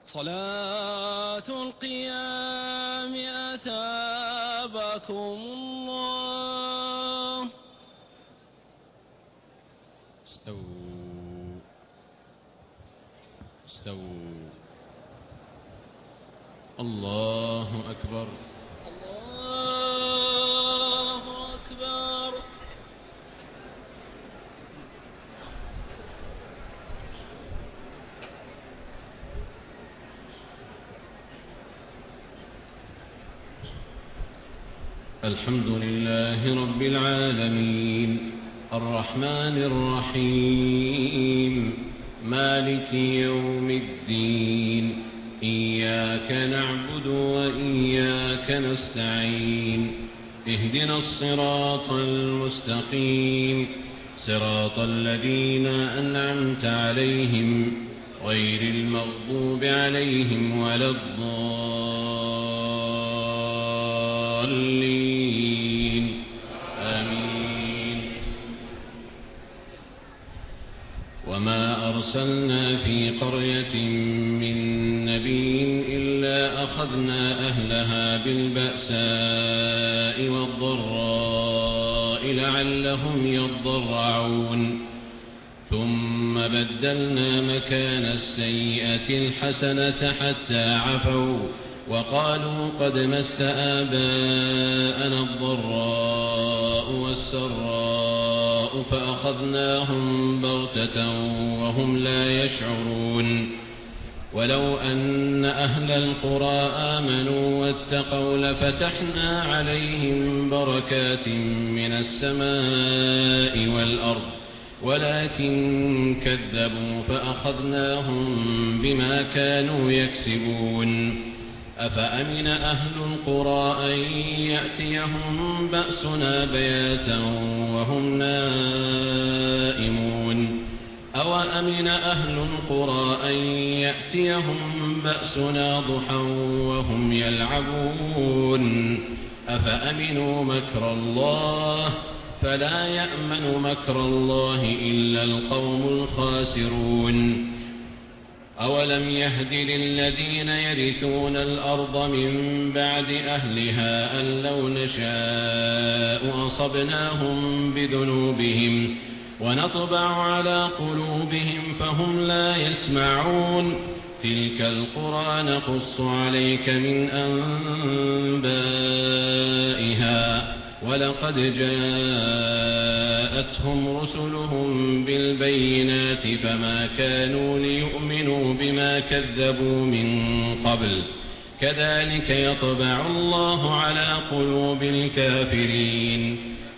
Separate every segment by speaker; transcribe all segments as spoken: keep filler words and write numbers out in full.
Speaker 1: صلاة القيام أثابكم الله.
Speaker 2: استووا استووا. الله أكبر.
Speaker 1: الله أكبر.
Speaker 2: الحمد لله رب العالمين الرحمن الرحيم مالك يوم الدين إياك نعبد وإياك نستعين اهدنا الصراط المستقيم صراط الذين أنعمت عليهم غير المغضوب عليهم ولا الضالين آمين. وما أرسلنا في قرية من نبي إلا أخذنا أهلها بالبأساء والضراء لعلهم يضرعون ثم بدلنا مكان السيئة الحسنة حتى عفوا وقالوا قد مس آباءنا الضراء والسراء فأخذناهم بغتة وهم لا يشعرون. ولو أن أهل القرى آمنوا واتقوا لفتحنا عليهم بركات من السماء والأرض ولكن كذبوا فأخذناهم بما كانوا يكسبون. أفأمن أهل القرى أن يأتيهم بأسنا بياتا وهم نائمون أو أمن أهل القرى أن يأتيهم بأسنا ضحى وهم يلعبون أفأمنوا مكر الله فلا يأمن مكر الله إلا القوم الخاسرون. أولم يهد للذين يرثون الأرض من بعد أهلها أن لو نشاء أصبناهم بذنوبهم ونطبع على قلوبهم فهم لا يسمعون. تلك القرى نقص عليك من أنبائها ولقد جاءتهم رسلهم بالبينات فما كانوا ليؤمنوا بما كذبوا من قبل كذلك يطبع الله على قلوب الكافرين.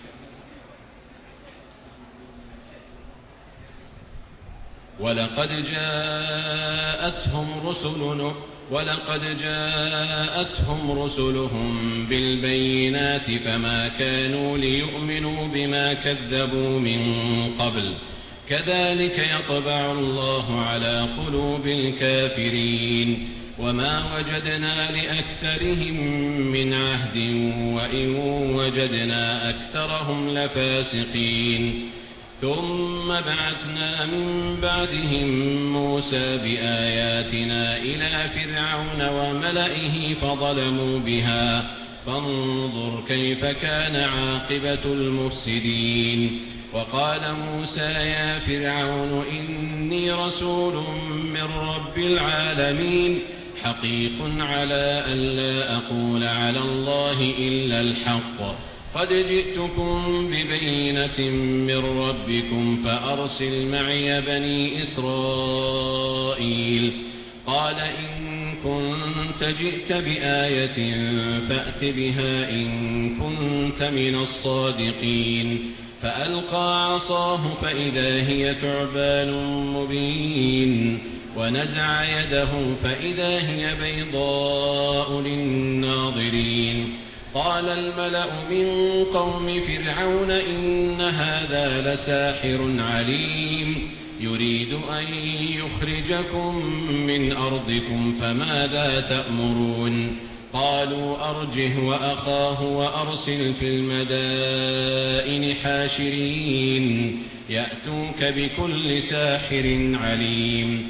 Speaker 2: ولقد جاءتهم رسلنا ولقد جاءتهم رسلهم بالبينات فما كانوا ليؤمنوا بما كذبوا من قبل كذلك يطبع الله على قلوب الكافرين. وما وجدنا لأكثرهم من عهد وإن وجدنا أكثرهم لفاسقين. ثم بعثنا من بعدهم موسى بآياتنا إلى فرعون وملئه فظلموا بها فانظر كيف كان عاقبة المفسدين. وقال موسى يا فرعون إني رسول من رب العالمين حقيق على أن لا أقول على الله إلا الحق قد جئتكم ببينة من ربكم فأرسل معي بني إسرائيل. قال إن كنت جئت بآية فأت بها إن كنت من الصادقين. فألقى عصاه فإذا هي ثعبان مبين ونزع يده فإذا هي بيضاء للناظرين. قال الملأ من قوم فرعون إن هذا لساحر عليم يريد أن يخرجكم من أرضكم فماذا تأمرون. قالوا أرجه وأخاه وأرسل في المدائن حاشرين يأتوك بكل ساحر عليم.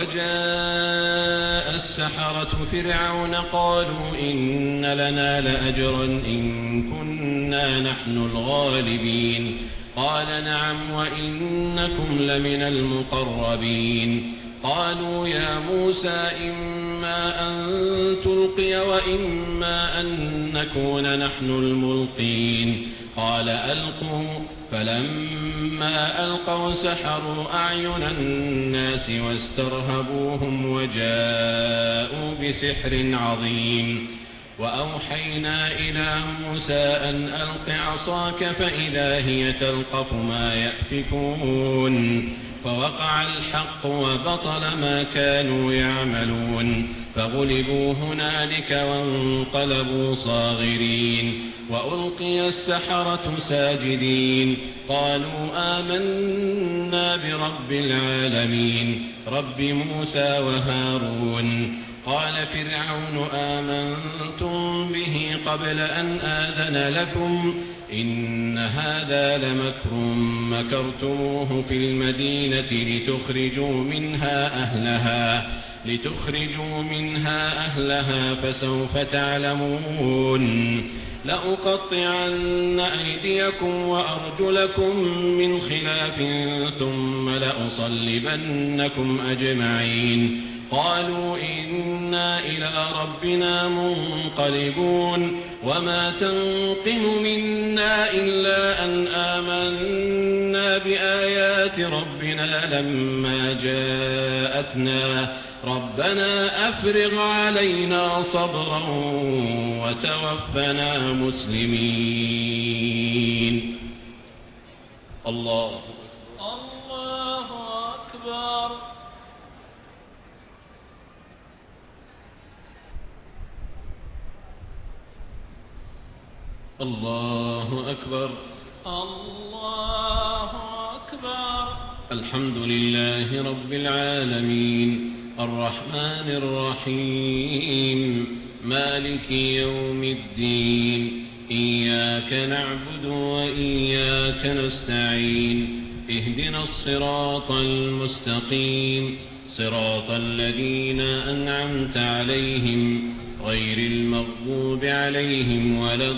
Speaker 2: وجاء السحرة فرعون قالوا إن لنا لأجرا إن كنا نحن الغالبين. قال نعم وإنكم لمن المقربين. قالوا يا موسى إما أن تلقي وإما أن نكون نحن الملقين. قال ألقوا. فلما ألقوا سحروا أعين الناس واسترهبوهم وجاءوا بسحر عظيم. وأوحينا إلى موسى أن ألق عصاك فإذا هي تلقف ما يأفكون. فوقع الحق وبطل ما كانوا يعملون. فغلبوا هنالك وانقلبوا صاغرين. وألقي السحرة ساجدين. قالوا آمنا برب العالمين رب موسى وهارون. قال فرعون آمنتم به قبل أن آذن لكم إن هذا لمكر مكرتموه في المدينة لتخرجوا منها أهلها لتخرجوا منها أهلها فسوف تعلمون. لأقطعن أيديكم وأرجلكم من خلاف ثم لأصلبنكم أجمعين. قالوا إنا إلى ربنا منقلبون. وما تنقم منا إلا أن آمنا بآيات ربنا لما جاءتنا ربنا أفرغ علينا صبرا وتوفنا مسلمين. الله
Speaker 1: الله أكبر.
Speaker 2: الله أكبر.
Speaker 1: الله أكبر.
Speaker 2: الحمد لله رب العالمين الرحمن الرحيم مالك يوم الدين. إياك نعبد وإياك نستعين. اهدنا الصراط المستقيم صراط الذين أنعمت عليهم غير المغضوب عليهم ولا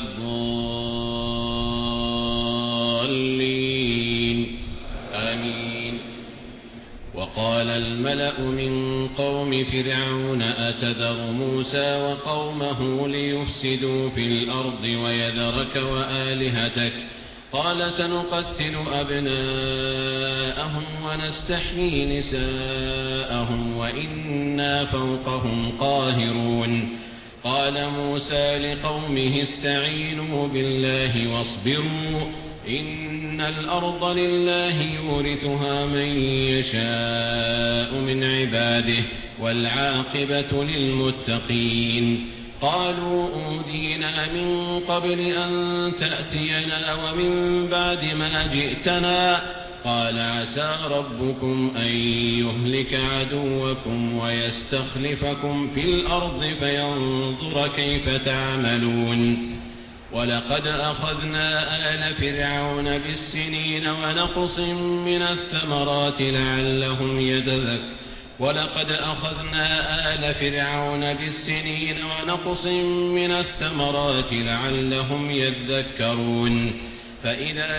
Speaker 2: الضالين آمين. وقال الملأ من قوم فرعون أتذر موسى وقومه ليفسدوا في الأرض ويذرك وآلهتك قال سنقتل أبناءهم ونستحيي نساءهم وإنا فوقهم قاهرون. قال موسى لقومه استعينوا بالله واصبروا إن الأرض لله يورثها من يشاء من عباده والعاقبة للمتقين. قالوا أوذينا من قبل أن تأتينا ومن بعد ما جئتنا قال عسى ربكم أن يهلك عدوكم ويستخلفكم في الأرض فينظر كيف تعملون. ولقد أخذنا آل فرعون بالسنين ونقص من الثمرات لعلهم يتذكرون ولقد أخذنا آل فرعون بالسنين ونقص من الثمرات لعلهم يذكرون. فإذا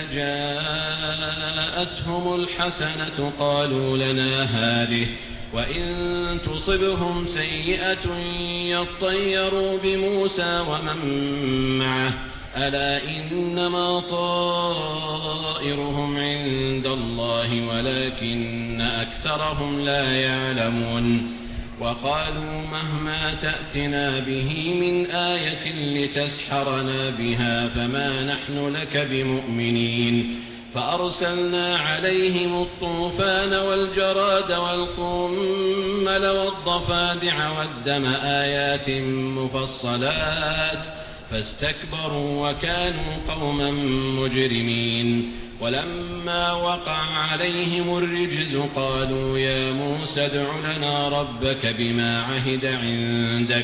Speaker 2: جاءتهم الحسنة قالوا لنا هذه وإن تصبهم سيئة يطيروا بموسى ومن معه ألا إنما طائرهم عند الله ولكن أكثرهم لا يعلمون. وقالوا مهما تأتنا به من آية لتسحرنا بها فما نحن لك بمؤمنين. فأرسلنا عليهم الطوفان والجراد والقمل والضفادع والدم آيات مفصلات فاستكبروا وكانوا قوما مجرمين. ولما وقع عليهم الرجز قالوا يا موسى ادع لنا ربك بما عهد عندك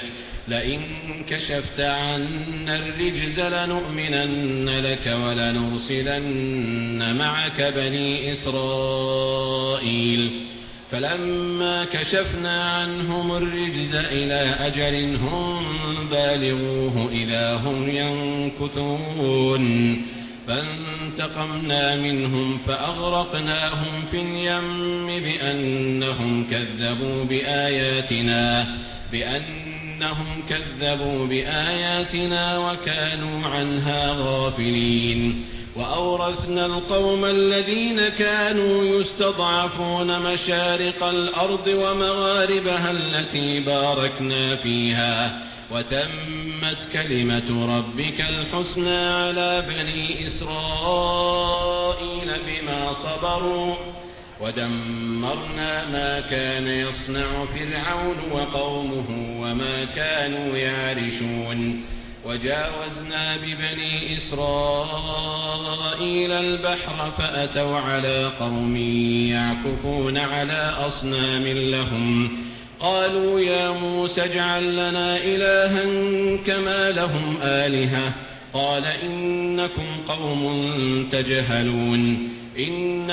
Speaker 2: لئن كشفت عنا الرجز لنؤمنن لك ولنرسلن معك بني إسرائيل فلما كشفنا عنهم الرجز إلى أجل هم بالغوه إذا هم ينكثون فانتقمنا منهم فأغرقناهم في اليم بأنهم كذبوا بآياتنا بأنهم كذبوا بآياتنا وكانوا عنها غافلين وأورثنا القوم الذين كانوا يستضعفون مشارق الأرض ومغاربها التي باركنا فيها وتمت كلمة ربك الحسنى على بني إسرائيل بما صبروا ودمرنا ما كان يصنع فرعون وقومه وما كانوا يعرشون وجاوزنا ببني إسرائيل البحر فأتوا على قوم يعكفون على أصنام لهم قالوا يا موسى اجعل لنا إلها كما لهم آلهة قال إنكم قوم تجهلون إن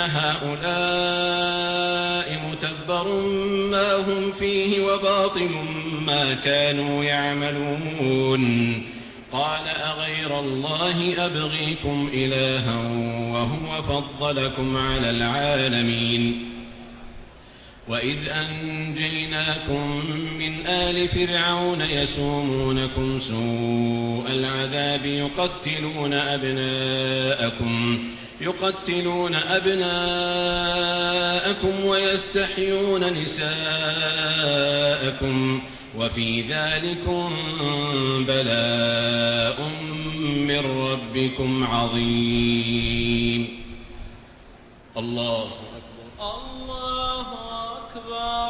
Speaker 2: هؤلاء متبر ما هم فيه وباطل ما كانوا يعملون قال أغير الله أبغيكم إلها وهو فضلكم على العالمين وإذ أنجيناكم من آل فرعون يسومونكم سوء العذاب يقتلون أبناءكم يقتلون أبناءكم ويستحيون نساءكم وفي ذلكم بلاء من ربكم عظيم. الله أكبر.
Speaker 1: الله أكبر.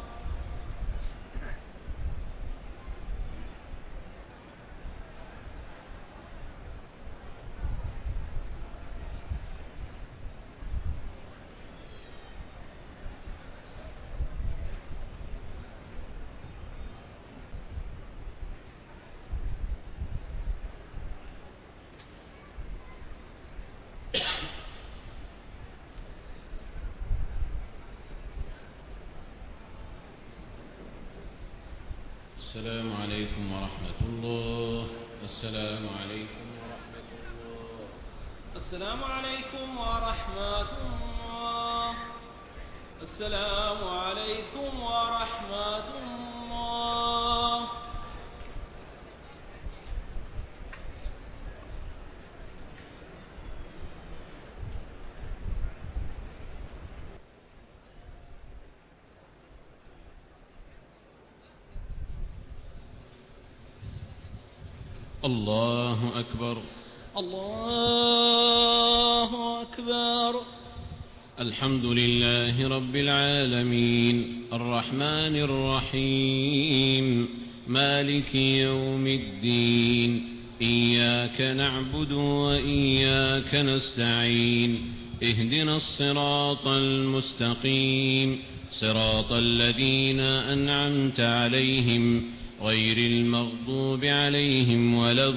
Speaker 2: السلام عليكم ورحمة الله. السلام عليكم ورحمة الله.
Speaker 1: السلام عليكم ورحمة الله. السلام عليكم ورحمة الله.
Speaker 2: الله أكبر.
Speaker 1: الله أكبر.
Speaker 2: الحمد لله رب العالمين الرحمن الرحيم مالك يوم الدين إياك نعبد وإياك نستعين اهدنا الصراط المستقيم صراط الذين أنعمت عليهم غير المغضوب عليهم ولا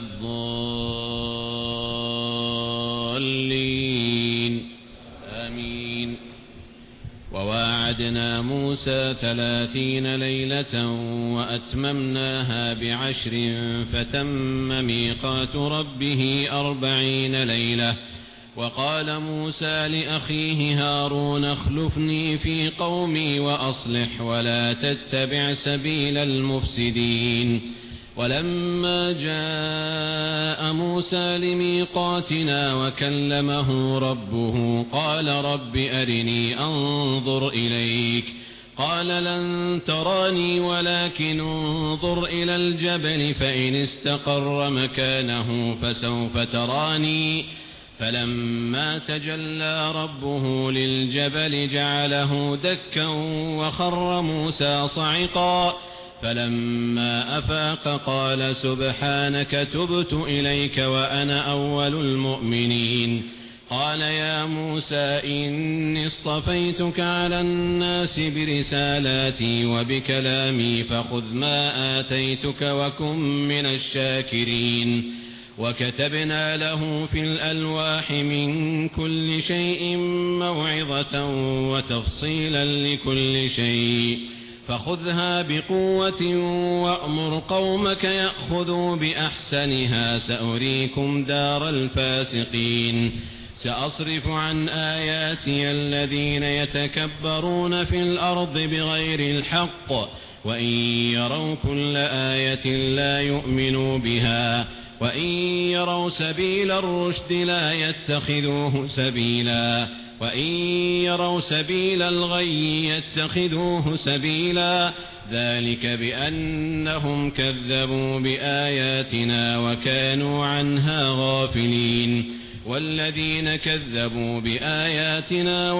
Speaker 2: الضالين آمين. وواعدنا موسى ثلاثين ليلة وأتممناها بعشر فتم ميقات ربه أربعين ليلة. وقال موسى لأخيه هارون اخلفني في قومي وأصلح ولا تتبع سبيل المفسدين. ولما جاء موسى لميقاتنا وكلمه ربه قال رب أرني أنظر إليك قال لن تراني ولكن انظر إلى الجبل فإن استقر مكانه فسوف تراني فلما تجلى ربه للجبل جعله دكا وخر موسى صعقا فلما أفاق قال سبحانك تبت إليك وأنا أول المؤمنين قال يا موسى إني اصطفيتك على الناس برسالاتي وبكلامي فخذ ما آتيتك وكن من الشاكرين وكتبنا له في الألواح من كل شيء موعظة وتفصيلا لكل شيء فخذها بقوة وأمر قومك يأخذوا بأحسنها سأريكم دار الفاسقين سأصرف عن آياتي الذين يتكبرون في الأرض بغير الحق وإن يروا كل آية لا يؤمنوا بها وإن يروا سبيل الرشد لا يتخذوه سبيلا وإن يروا سبيل الغي يتخذوه سبيلا ذلك بأنهم كذبوا بآياتنا وكانوا عنها غافلين والذين كذبوا بآياتنا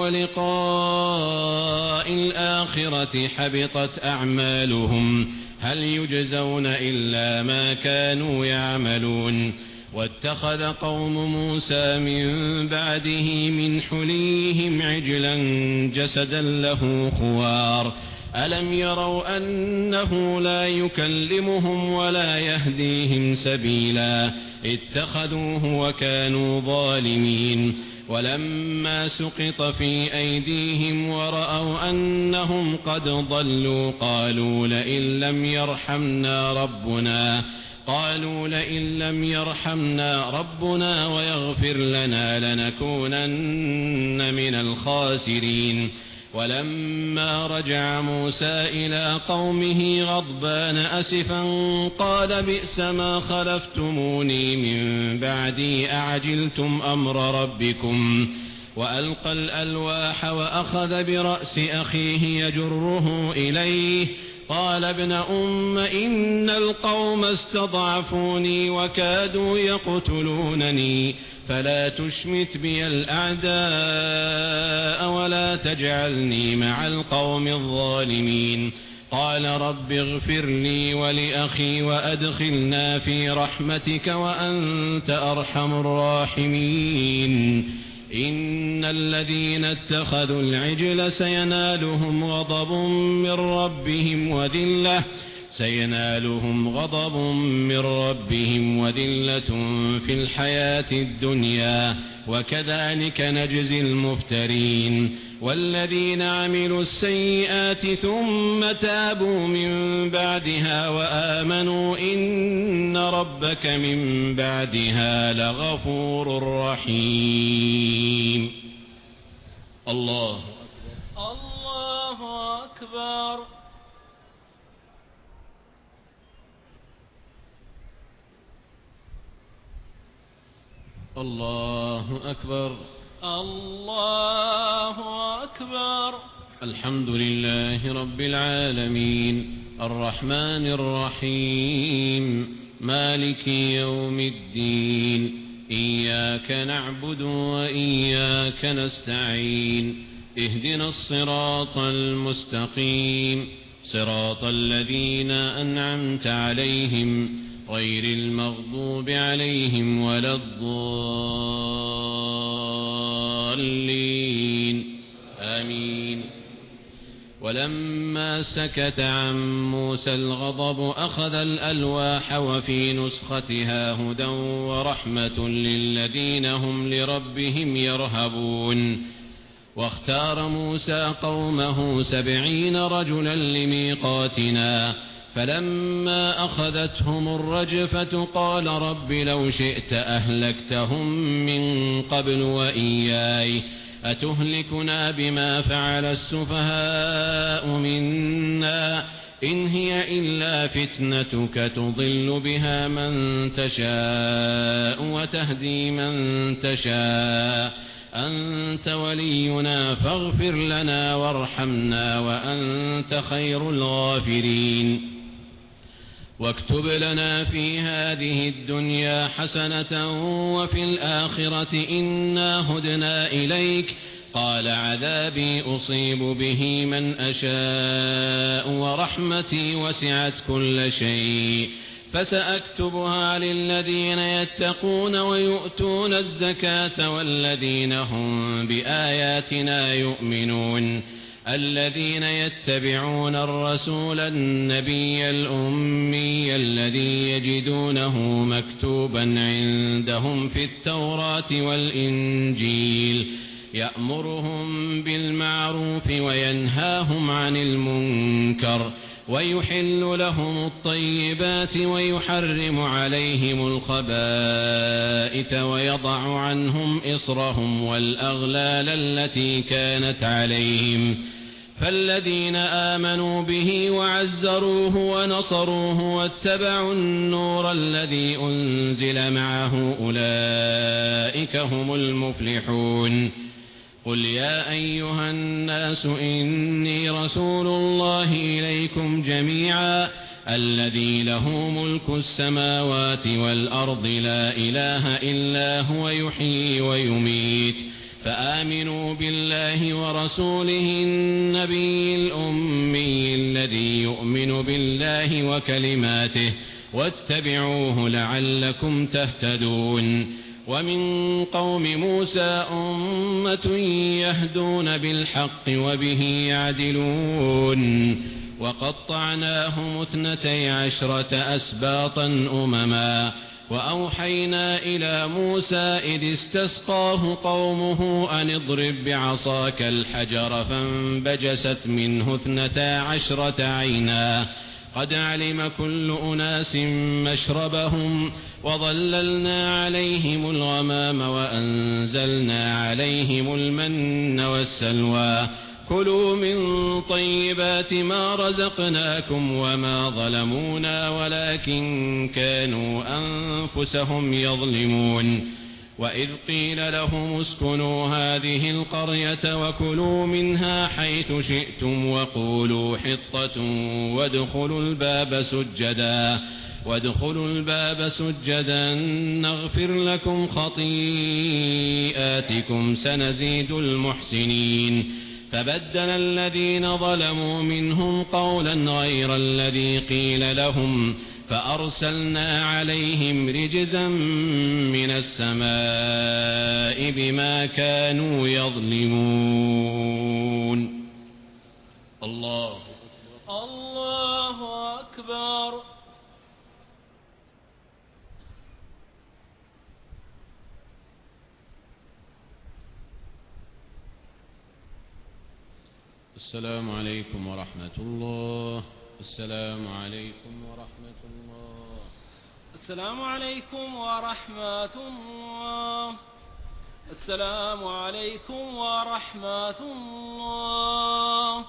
Speaker 2: ولقاء الآخرة حبطت أعمالهم هل يجزون إلا ما كانوا يعملون واتخذ قوم موسى من بعده من حليهم عجلا جسدا له خوار ألم يروا أنه لا يكلمهم ولا يهديهم سبيلا اتخذوه وكانوا ظالمين ولما سقط في أيديهم ورأوا أنهم قد ضلوا قالوا لئن لم يرحمنا ربنا قالوا لئن لم يرحمنا ربنا ويغفر لنا لنكونن من الخاسرين ولما رجع موسى إلى قومه غضبان أسفا قال بئس ما خلفتموني من بعدي أعجلتم أمر ربكم وألقى الألواح وأخذ برأس أخيه يجره إليه قال ابن أم إن القوم استضعفوني وكادوا يقتلونني فلا تشمت بي الأعداء ولا تجعلني مع القوم الظالمين قال رب اغفر لي ولأخي وأدخلنا في رحمتك وأنت أرحم الراحمين إن الذين اتخذوا العجل سينالهم غضب من ربهم وذلة سينالهم غضب من ربهم وذلة في الحياة الدنيا وكذلك نجزي المفترين والذين عملوا السيئات ثم تابوا من بعدها وآمنوا إن ربك من بعدها لغفور رحيم. الله
Speaker 1: الله أكبر.
Speaker 2: الله أكبر.
Speaker 1: الله أكبر.
Speaker 2: الحمد لله رب العالمين الرحمن الرحيم مالك يوم الدين إياك نعبد وإياك نستعين اهدنا الصراط المستقيم صراط الذين أنعمت عليهم غير المغضوب عليهم ولا الضالين آمين. ولما سكت عن موسى الغضب أخذ الألواح وفي نسختها هدى ورحمة للذين هم لربهم يرهبون. واختار موسى قومه سبعين رجلا لميقاتنا فلما أخذتهم الرجفة قال رب لو شئت أهلكتهم من قبل وإياي أتهلكنا بما فعل السفهاء منا إن هي إلا فتنتك تضل بها من تشاء وتهدي من تشاء أنت ولينا فاغفر لنا وارحمنا وأنت خير الغافرين. واكتب لنا في هذه الدنيا حسنة وفي الآخرة إنا هدنا إليك قال عذابي أصيب به من أشاء ورحمتي وسعت كل شيء فسأكتبها للذين يتقون ويؤتون الزكاة والذين هم بآياتنا يؤمنون الذين يتبعون الرسول النبي الأمي الذي يجدونه مكتوبا عندهم في التوراة والإنجيل يأمرهم بالمعروف وينهاهم عن المنكر ويحل لهم الطيبات ويحرم عليهم الخبائث ويضع عنهم إصرهم والأغلال التي كانت عليهم فالذين آمنوا به وعزروه ونصروه واتبعوا النور الذي أنزل معه أولئك هم المفلحون قل يا أيها الناس إني رسول الله إليكم جميعا الذي له ملك السماوات والأرض لا إله إلا هو يحيي ويميت فآمنوا بالله ورسوله النبي الأمي الذي يؤمن بالله وكلماته واتبعوه لعلكم تهتدون ومن قوم موسى أمة يهدون بالحق وبه يعدلون وقطعناهم اثنتي عشرة أسباطا أمما وأوحينا إلى موسى إذ استسقاه قومه أن اضرب بعصاك الحجر فانبجست منه اثنتا عشرة عينا قد علم كل أناس مشربهم وظللنا عليهم الغمام وأنزلنا عليهم المن والسلوى كلوا من طيبات ما رزقناكم وما ظلمونا ولكن كانوا أنفسهم يظلمون وإذ قيل لهم اسكنوا هذه القرية وكلوا منها حيث شئتم وقولوا حطة وادخلوا الباب سجدا وادخلوا الباب سجدا نغفر لكم خطيئاتكم سنزيد المحسنين فبدل الذين ظلموا منهم قولا غير الذي قيل لهم فأرسلنا عليهم رجزا من السماء بما كانوا يظلمون الله
Speaker 1: الله أكبر.
Speaker 2: السلام عليكم ورحمة الله. السلام عليكم ورحمة الله.
Speaker 1: السلام عليكم ورحمة الله. السلام عليكم ورحمة الله.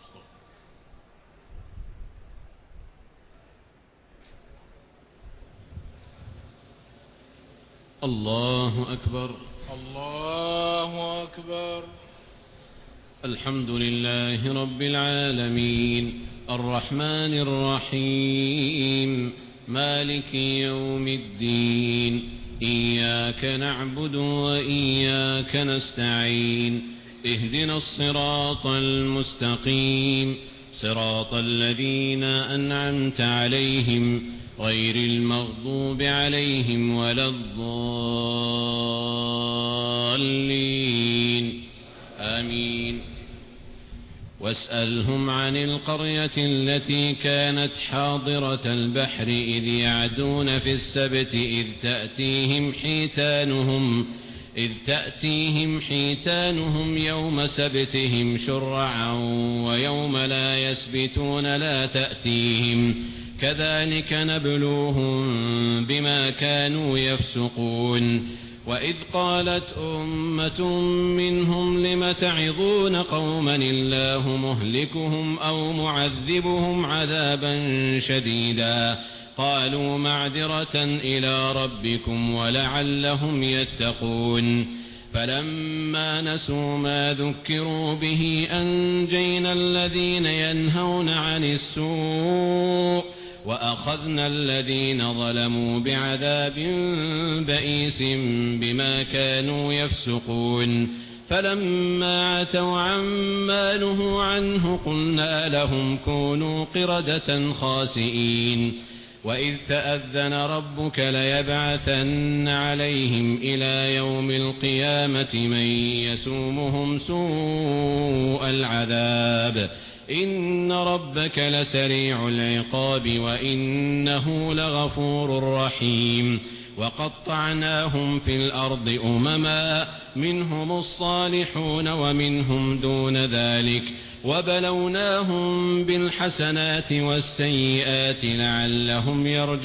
Speaker 2: الله أكبر.
Speaker 3: الله أكبر.
Speaker 2: الحمد لله رب العالمين الرحمن الرحيم مالك يوم الدين إياك نعبد وإياك نستعين اهدنا الصراط المستقيم صراط الذين أنعمت عليهم غير المغضوب عليهم ولا الضالين آمين. واسألهم عن القرية التي كانت حاضرة البحر إذ يعدون في السبت إذ تأتيهم حيتانهم إذ تأتيهم حيتانهم يوم سبتهم شرعا ويوم لا يسبتون لا تأتيهم كذلك نبلوهم بما كانوا يفسقون. وإذ قالت أمة منهم لم تعظون قوما الله مهلكهم أو معذبهم عذابا شديدا قالوا معذرة إلى ربكم ولعلهم يتقون. فلما نسوا ما ذكروا به أنجينا الذين ينهون عن السوء وأخذنا الذين ظلموا بعذاب بئيس بما كانوا يفسقون. فلما عتوا عما نهوا عنه قلنا لهم كونوا قردة خاسئين. وإذ تأذن ربك ليبعثن عليهم إلى يوم القيامة من يسومهم سوء العذاب إن ربك لسريع العقاب وإنه لغفور رحيم وقطعناهم في الأرض أمما منهم الصالحون ومنهم دون ذلك وبلوناهم بالحسنات والسيئات لعلهم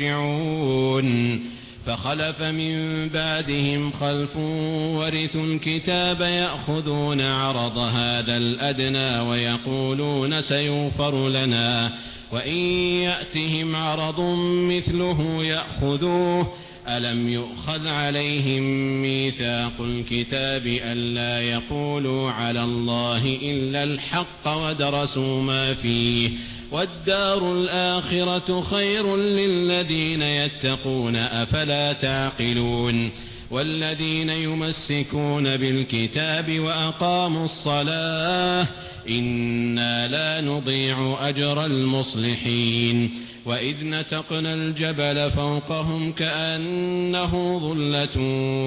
Speaker 2: يرجعون فخلف من بعدهم خلف ورثوا الكتاب يأخذون عرض هذا الأدنى ويقولون سيغفر لنا وإن يأتهم عرض مثله يأخذوه ألم يؤخذ عليهم ميثاق الكتاب ألا يقولوا على الله إلا الحق ودرسوا ما فيه والدار الآخرة خير للذين يتقون أفلا تعقلون والذين يمسكون بالكتاب وأقاموا الصلاة إنا لا نضيع أجر المصلحين وإذ نتقنا الجبل فوقهم كأنه ظلة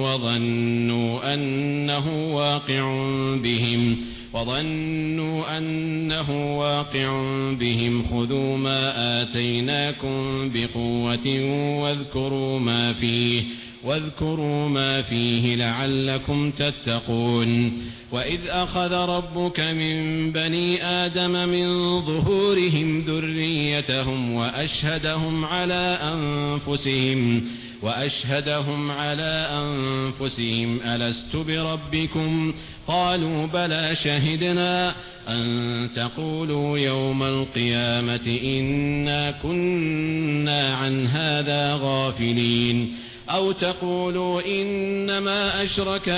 Speaker 2: وظنوا أنه واقع بهم وظنوا أنه واقع بهم خذوا ما آتيناكم بقوة واذكروا ما فيه واذكروا ما فيه لعلكم تتقون وإذ أخذ ربك من بني آدم من ظهورهم ذريتهم وأشهدهم على أنفسهم وأشهدهم على أنفسهم ألست بربكم قالوا بلى شهدنا أن تقولوا يوم القيامة إنا كنا عن هذا غافلين أو تقولوا إنما أشرك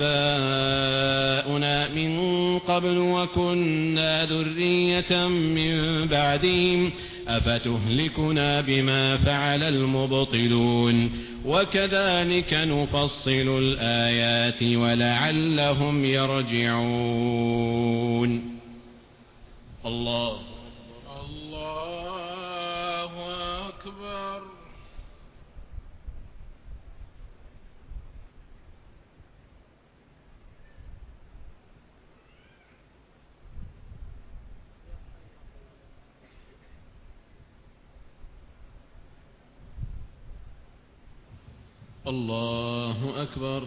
Speaker 2: آباؤنا من قبل وكنا ذرية من بعدهم أفتهلكنا بما فعل المبطلون وكذلك نفصل الآيات ولعلهم يرجعون الله
Speaker 3: الله أكبر.
Speaker 2: الله أكبر.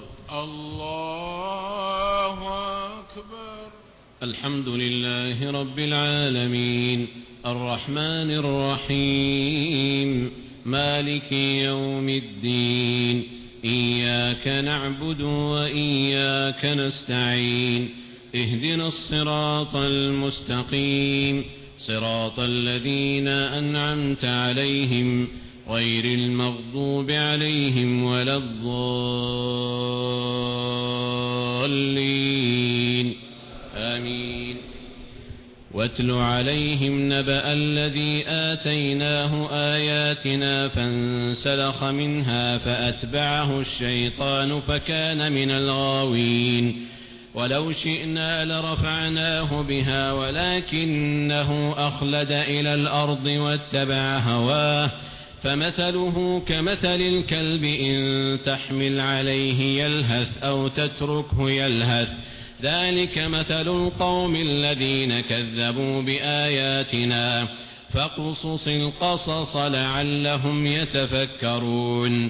Speaker 3: الله أكبر.
Speaker 2: الحمد لله رب العالمين الرحمن الرحيم مالك يوم الدين إياك نعبد وإياك نستعين اهدنا الصراط المستقيم صراط الذين أنعمت عليهم غير المغضوب عليهم ولا الضالين آمين. واتل عليهم نبأ الذي آتيناه آياتنا فانسلخ منها فأتبعه الشيطان فكان من الغاوين ولو شئنا لرفعناه بها ولكنه أخلد إلى الأرض واتبع هواه فمثله كمثل الكلب إن تحمل عليه يلهث أو تتركه يلهث ذلك مثل القوم الذين كذبوا بآياتنا فاقصص القصص لعلهم يتفكرون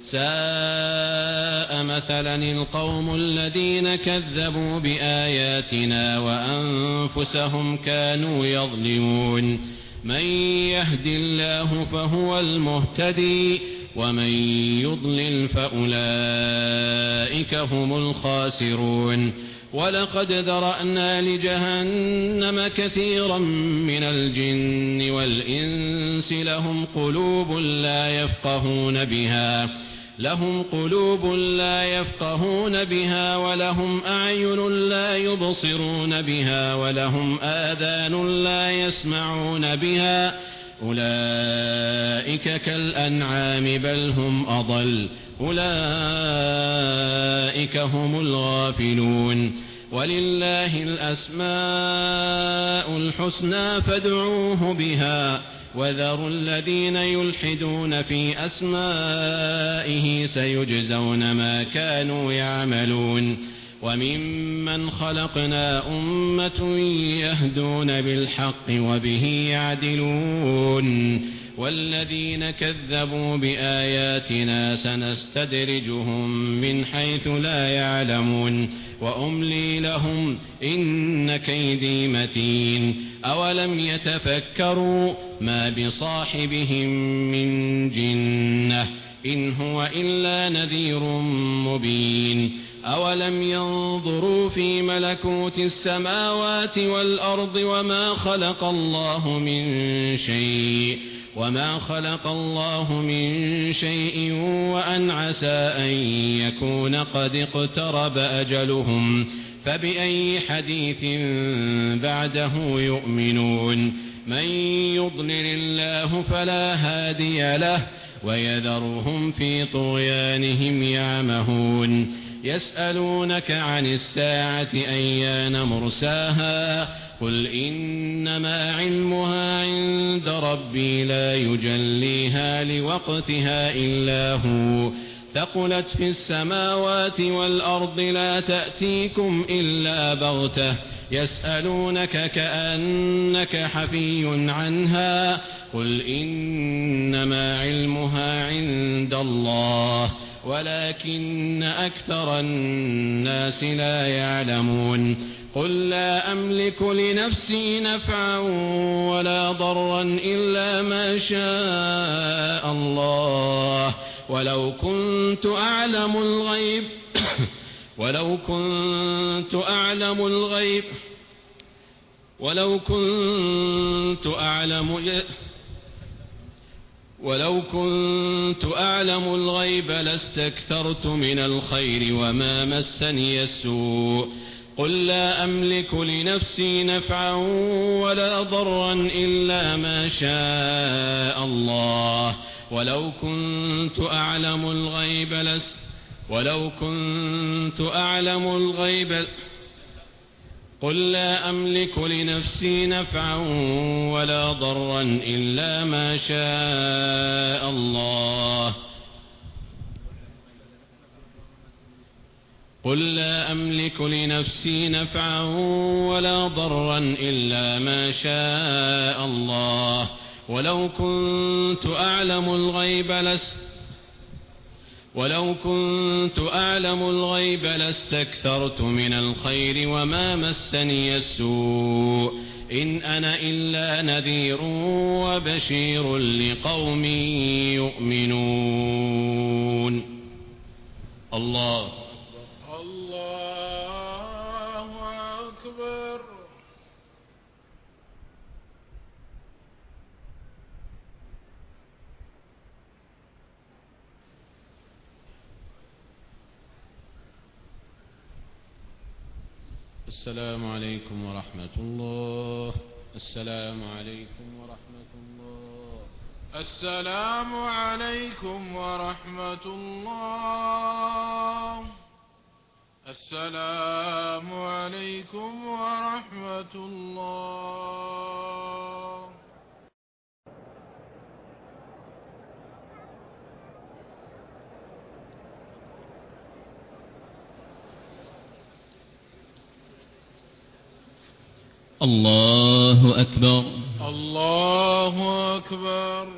Speaker 2: ساء مثلا القوم الذين كذبوا بآياتنا وأنفسهم كانوا يظلمون من يهد الله فهو المهتدي ومن يضلل فأولئك هم الخاسرون ولقد ذرأنا لجهنم كثيرا من الجن والإنس لهم قلوب لا يفقهون بها لهم قلوب لا يفقهون بها ولهم أعين لا يبصرون بها ولهم آذان لا يسمعون بها أولئك كالأنعام بل هم أضل أولئك هم الغافلون ولله الأسماء الحسنى فادعوه بها وذروا الذين يلحدون في أسمائه سيجزون ما كانوا يعملون وممن خلقنا أمة يهدون بالحق وبه يعدلون والذين كذبوا بآياتنا سنستدرجهم من حيث لا يعلمون وأملي لهم إن كيدي متين أولم يتفكروا ما بصاحبهم من جنة إن هو إلا نذير مبين أولم ينظروا في ملكوت السماوات والأرض وما خلق الله من شيء وما خلق الله من شيء وأن عسى أن يكون قد اقترب أجلهم فبأي حديث بعده يؤمنون من يضلل الله فلا هادي له ويذرهم في طغيانهم يعمهون يسألونك عن الساعة أيان مرساها قل إنما علمها عند ربي لا يجليها لوقتها إلا هو ثقلت في السماوات والأرض لا تأتيكم إلا بغتة يسألونك كأنك حفي عنها قل إنما علمها عند الله ولكن أكثر الناس لا يعلمون قل لا أملك لنفسي نفعا ولا ضرا إلا ما شاء الله ولو كنت أعلم الغيب ولو كنت أعلم الغيب ولو كنت أعلم ولو كنت أعلم الغيب لاستكثرت من الخير وما مسني السوء قل لا أملك لنفسي نفعا ولا ضرا إلا ما شاء الله ولو كنت أعلم الغيب لس ولو كنت أعلم الغيب قل لا أملك لنفسي نفعا ولا ضرا إلا ما شاء الله قل لا أملك لنفسي نفعا ولا ضرا إلا ما شاء الله ولو كنت أعلم الغيب لس ولو كنت أعلم الغيب لاستكثرت من الخير وما مسني السوء إن أنا إلا نذير وبشير لقوم يؤمنون الله
Speaker 3: الله أكبر.
Speaker 2: السلام عليكم ورحمة الله. السلام عليكم ورحمة الله.
Speaker 3: السلام عليكم ورحمة الله. السلام عليكم ورحمة الله.
Speaker 4: الله أكبر.
Speaker 3: الله أكبر.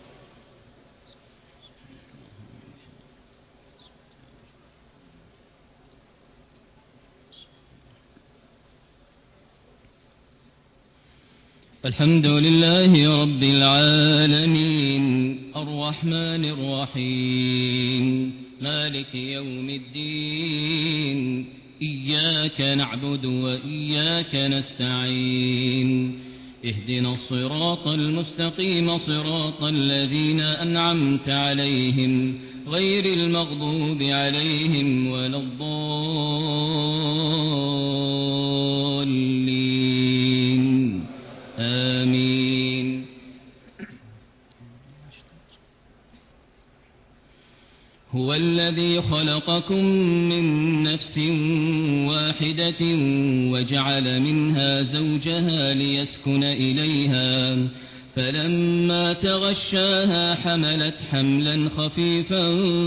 Speaker 4: الحمد لله رب العالمين الرحمن الرحيم مالك يوم الدين إياك نعبد وإياك نستعين اهدنا الصراط المستقيم صراط الذين أنعمت عليهم غير المغضوب عليهم ولا الضالين آمين. هو الذي خلقكم من نفس واحدة وجعل منها زوجها ليسكن إليها فلما تغشاها حملت حملا خفيفا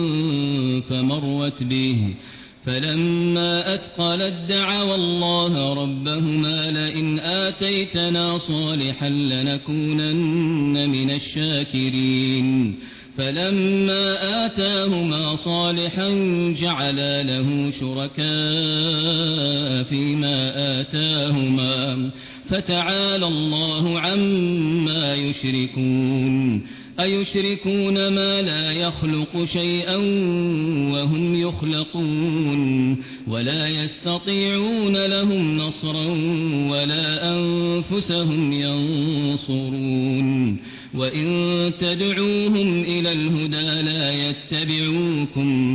Speaker 4: فمرت به فلما أثقلت دعوا الله ربهما لئن آتيتنا صالحا لنكونن من الشاكرين فلما آتاهما صالحا جعلا له شركاء فيما آتاهما فتعالى الله عما يشركون أيشركون ما لا يخلق شيئا وهم يخلقون ولا يستطيعون لهم نصرا ولا أنفسهم ينصرون وإن تدعوهم إلى الهدى لا يتبعوكم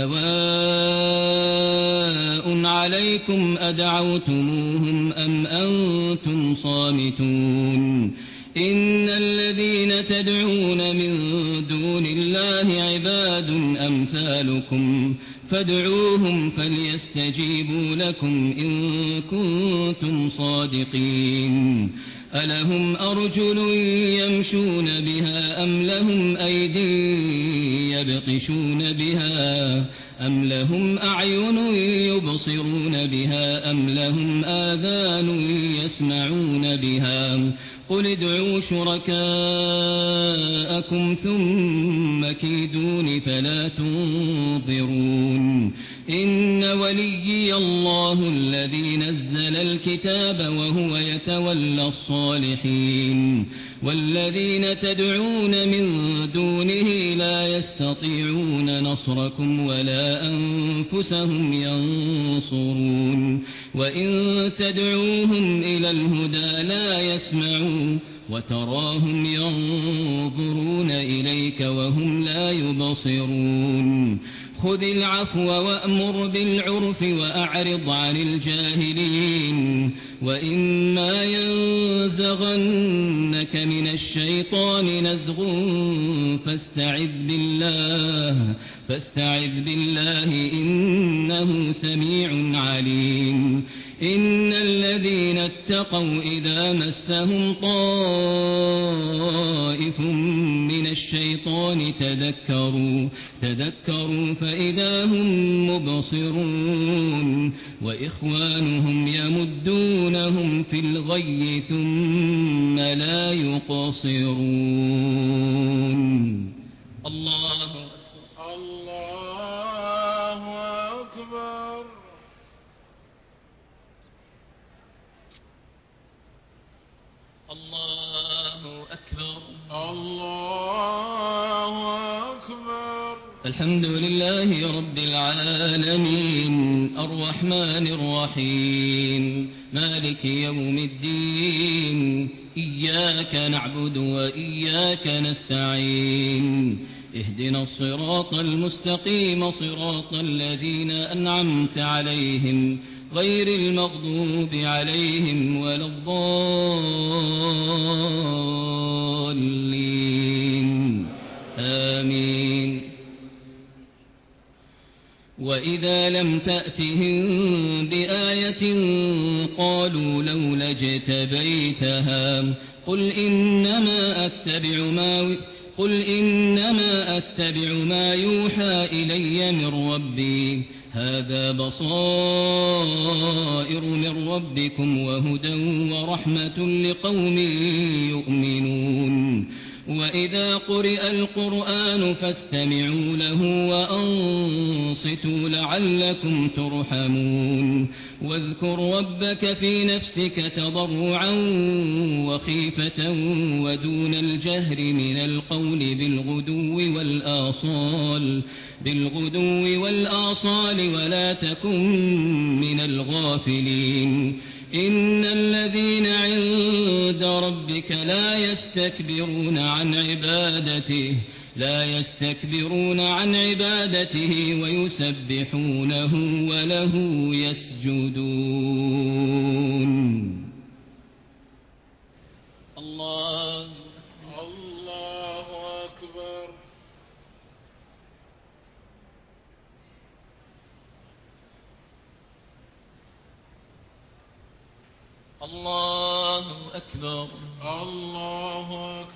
Speaker 4: سواء عليكم أدعوتموهم أم أنتم صامتون إن الذين تدعون من دون الله عباد أمثالكم فادعوهم فليستجيبوا لكم إن كنتم صادقين ألهم أرجل يمشون بها أم لهم أيدي يبطشون بها أم لهم أعين يبصرون بها أم لهم آذان يسمعون بها قل ادعوا شركاءكم ثم كيدون فلا تنظرون إن وليي الله الذي نزل الكتاب وهو يتولى الصالحين والذين تدعون من دونه لا يستطيعون نصركم ولا أنفسهم ينصرون وإن تدعوهم إلى الهدى لا يسمعون وتراهم ينظرون إليك وهم لا يبصرون خذ العفو وأمر بالعرف وأعرض عن الجاهلين وإما ينزغنك من الشيطان نزغ فاستعذ بالله فاستعذ بالله إنه سميع عليم إن الذين اتقوا إذا مسهم طائف من الشيطان تذكروا تذكروا فإذا هم مبصرون وإخوانهم يمدونهم في الغي ثم لا يقصرون الله
Speaker 3: الله أكبر
Speaker 4: الله أكبر
Speaker 3: الله أكبر
Speaker 4: الحمد لله رب العالمين الرحمن الرحيم مالك يوم الدين إياك نعبد وإياك نستعين اهدنا الصراط المستقيم صراط الذين أنعمت عليهم غير المغضوب عليهم ولا الضالين آمين وإذا لم تأتهم بآية قالوا لولا اجتبيتها قل إنما أتبع ما قل إنما أتبع ما يوحى إلي من ربي هذا بصائر من ربكم وهدى ورحمة لقوم يؤمنون وإذا قرئ القرآن فاستمعوا له وأنصتوا لعلكم ترحمون واذكر ربك في نفسك تضرعا وخيفة ودون الجهر من القول بالغدو والآصال بالغدو والآصال ولا تكن من الغافلين إن الذين عند ربك لا يستكبرون عن عبادته لا يستكبرون عن عبادته ويسبحونه وله يسجدون الله
Speaker 3: الله أكبر
Speaker 4: الله أكبر
Speaker 3: الله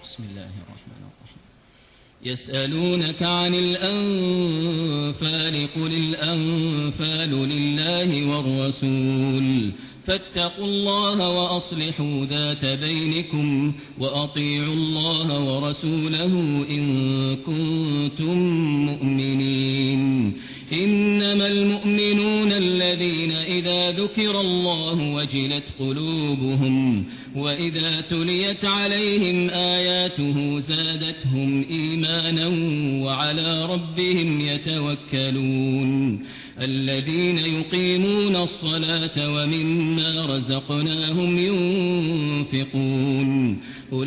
Speaker 4: بسم الله الرحمن الرحيم. يسألونك عن الأنفال قل الأنفال لله والرسول فاتقوا الله وأصلحوا ذات بينكم وأطيعوا الله ورسوله إن كنتم مؤمنين. إنما المؤمنون الذين إذا ذكر الله وجلت قلوبهم وإذا تليت عليهم آياته زادتهم إيمانا وعلى ربهم يتوكلون. الذين يقيمون الصلاة ومما رزقناهم ينفقون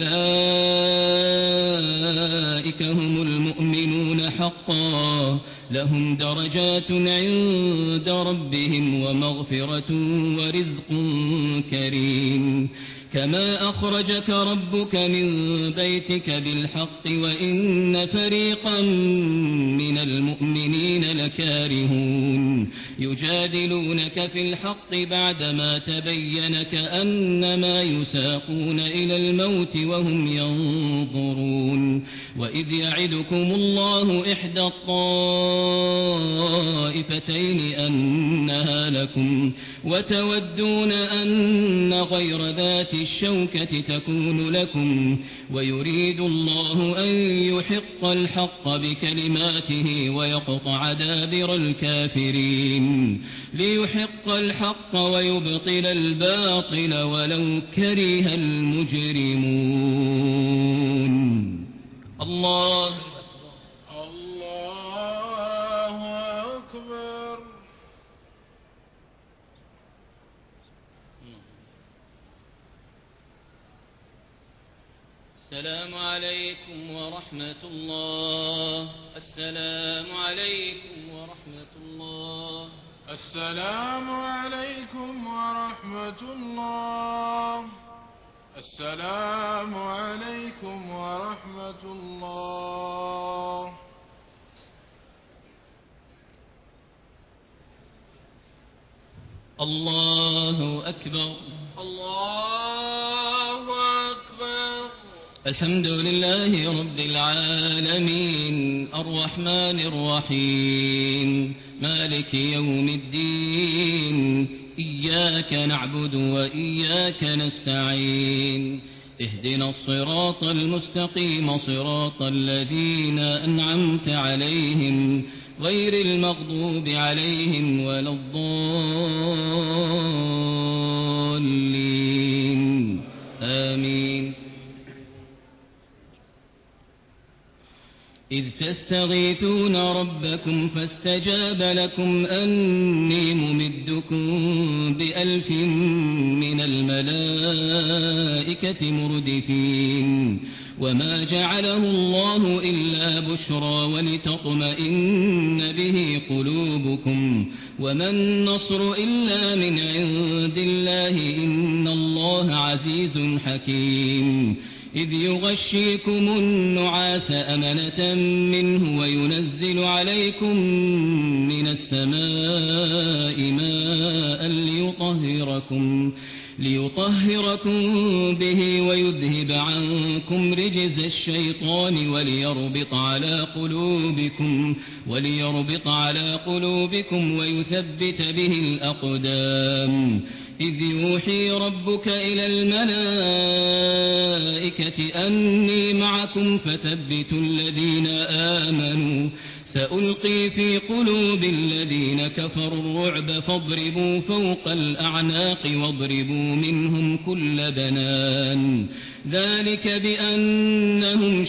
Speaker 4: أولئك هم المؤمنون حقا لهم درجات عند ربهم ومغفرة ورزق كريم. كما أخرجك ربك من بيتك بالحق وإن فريقا من المؤمنين لكارهون يجادلونك في الحق بعدما تبين كأنما يساقون إلى الموت وهم ينظرون. وإذ يعدكم الله إحدى الطائفتين أنها لكم وتودون أن غير ذات الشوكة تكون لكم ويريد الله أن يحق الحق بكلماته ويقطع دابر الكافرين ليحق الحق ويبطل الباطل ولو كره المجرمون. الله
Speaker 3: الله أكبر.
Speaker 4: السلام عليكم ورحمة الله. السلام عليكم ورحمة الله.
Speaker 3: السلام عليكم ورحمة الله. السلام عليكم ورحمة الله.
Speaker 4: الله أكبر.
Speaker 3: الله أكبر.
Speaker 4: الحمد لله رب العالمين الرحمن الرحيم مالك يوم الدين إياك نعبد وإياك نستعين اهدنا الصراط المستقيم صراط الذين أنعمت عليهم غير المغضوب عليهم ولا الضالين آمين. إذ تستغيثون ربكم فاستجاب لكم أني ممدكم بألف من الملائكة مردفين وما جعله الله إلا بشرى ولتطمئن به قلوبكم وما النصر إلا من عند الله إن الله عزيز حكيم. إذ يغشيكم النعاس أمنة منه وينزل عليكم من السماء ماء ليطهركم ليطهركم به ويذهب عنكم رجز الشيطان وليربط على قلوبكم وليربط على قلوبكم ويثبت به الأقدام. إذ يوحي ربك إلى الملائكة أني معكم فثبتوا الذين آمنوا سألقي في قلوب الذين كفروا الرعب فاضربوا فوق الأعناق واضربوا منهم كل بنان ذلك بأنهم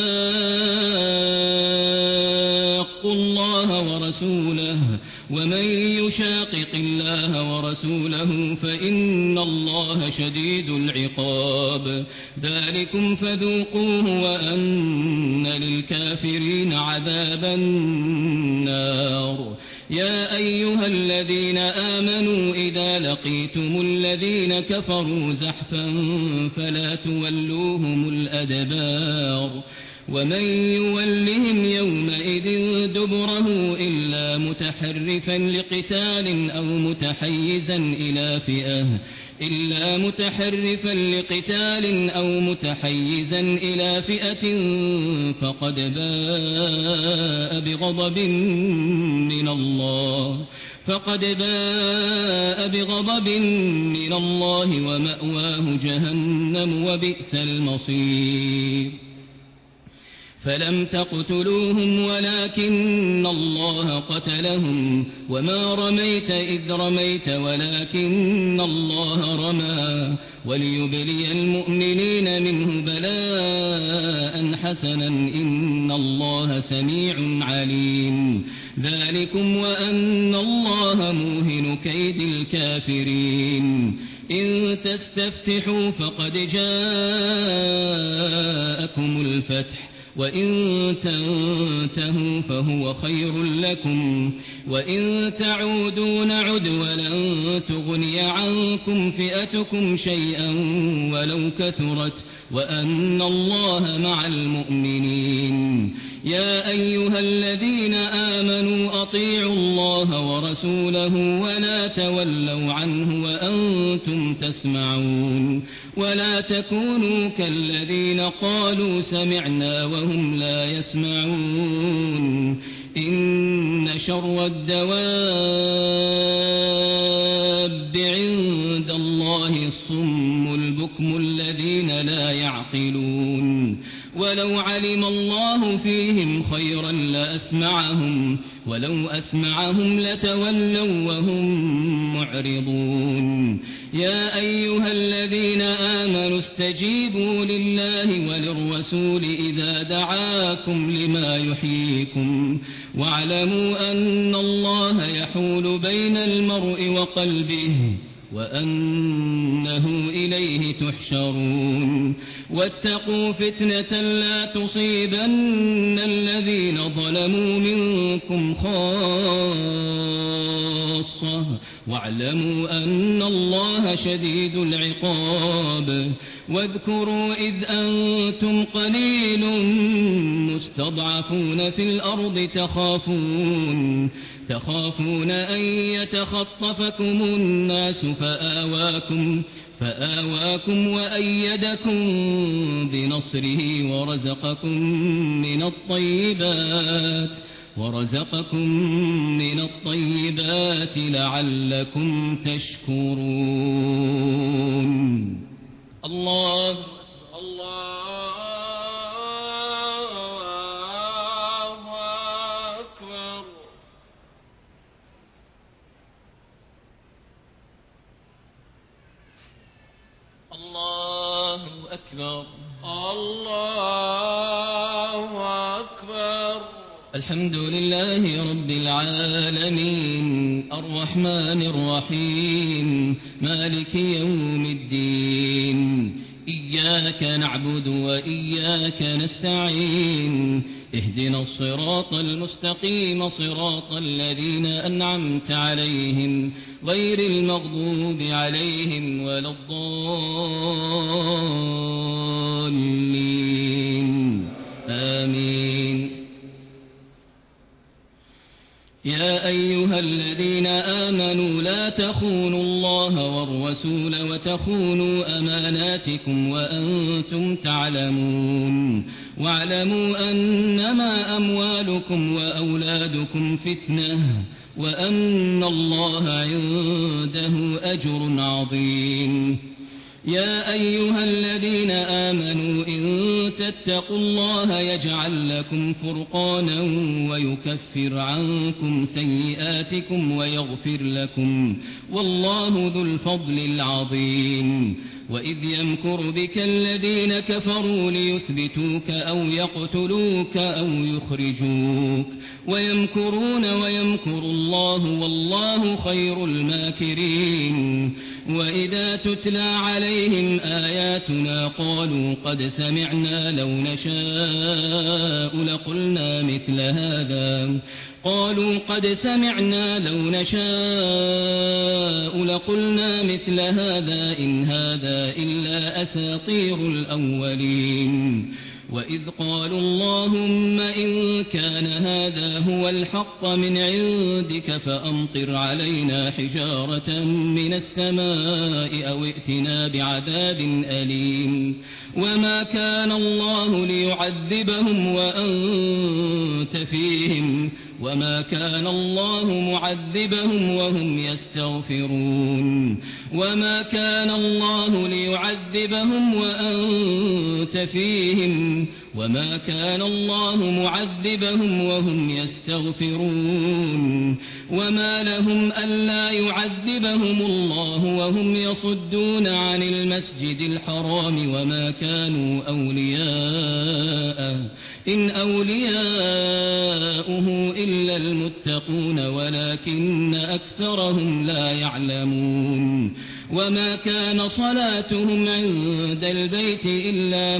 Speaker 4: شاقوا الله ورسوله ومن يشاقق الله ورسوله فإن الله شديد العقاب. ذلكم فذوقوه وأن للكافرين عذاب النار. يا أيها الذين آمنوا إذا لقيتم الذين كفروا زحفا فلا تولوهم الأدبار ومن يولهم يومئذ دبره إلا متحرفا لقتال أو متحيزا إلى فئة إلا متحرفا لقتال أو متحيزا إلى فئة فقد باء بغضب من الله فقد باء بغضب من الله ومأواه جهنم وبئس المصير فلم تقتلوهم ولكن الله قتلهم وما رميت إذ رميت ولكن الله رمى وليبلي المؤمنين منه بلاء حسنا إن الله سميع عليم ذلكم وأن الله موهن كيد الكافرين إن تستفتحوا فقد جاءكم الفتح وإن تنتهوا فهو خير لكم وإن تعودوا نعد ولن تغني عنكم فئتكم شيئا ولو كثرت وأن الله مع المؤمنين يا أيها الذين آمنوا أطيعوا الله ورسوله ولا تولوا عنه وأنتم تسمعون ولا تكونوا كالذين قالوا سمعنا وهم لا يسمعون إن شر الدواب عند الله الصم البكم الذين لا يعقلون ولو علم الله فيهم خيرا لأسمعهم ولو أسمعهم لتولوا وهم معرضون يا أيها الذين آمنوا استجيبوا لله وللرسول إذا دعاكم لما يحييكم واعلموا أن الله يحول بين المرء وقلبه وأنه إليه تحشرون واتقوا فتنة لا تصيبن الذين ظلموا منكم خاصة واعلموا أن الله شديد العقاب واذكروا إذ أنتم قليل مستضعفون في الأرض تخافون تخافون أن يتخطفكم الناس فآواكم فآواكم وأيدكم بنصره ورزقكم من الطيبات ورزقكم من الطيبات لعلكم تشكرون الله
Speaker 3: الله أكبر
Speaker 4: الله أكبر
Speaker 3: الله أكبر
Speaker 4: الحمد لله رب العالمين الرحمن الرحيم مالك يوم الدين إياك نعبد وإياك نستعين اهدنا الصراط المستقيم صراط الذين أنعمت عليهم غير المغضوب عليهم ولا الضالين آمين يا أيها الذين آمنوا لا تخونوا الله والرسول وتخونوا أماناتكم وأنتم تعلمون واعلموا أنما أموالكم وأولادكم فتنة وأن الله عنده أجر عظيم يا أيها الذين آمنوا إن تتقوا الله يجعل لكم فرقانا ويكفر عنكم سيئاتكم ويغفر لكم والله ذو الفضل العظيم وإذ يمكر بك الذين كفروا ليثبتوك أو يقتلوك أو يخرجوك ويمكرون ويمكر الله والله خير الماكرين وإذا تتلى عليهم آياتنا قالوا قد سمعنا لو نشاء لقلنا مثل هذا قالوا قد سمعنا لو نشاء لقلنا مثل هذا إن هذا إلا أساطير الأولين وإذ قالوا اللهم إن كان هذا هو الحق من عندك فأمطر علينا حجارة من السماء أو ائتنا بعذاب أليم وما كان الله ليعذبهم وأنت فيهم وما كان الله معذبهم وهم يستغفرون وما كان الله ليعذبهم وأنت فيهم وما كان الله معذبهم وهم يستغفرون وما لهم ألا يعذبهم الله وهم يصدون عن المسجد الحرام وما كانوا أولياءه إن أولياؤه إلا المتقون ولكن أكثرهم لا يعلمون وما كان صلاتهم عند البيت إلا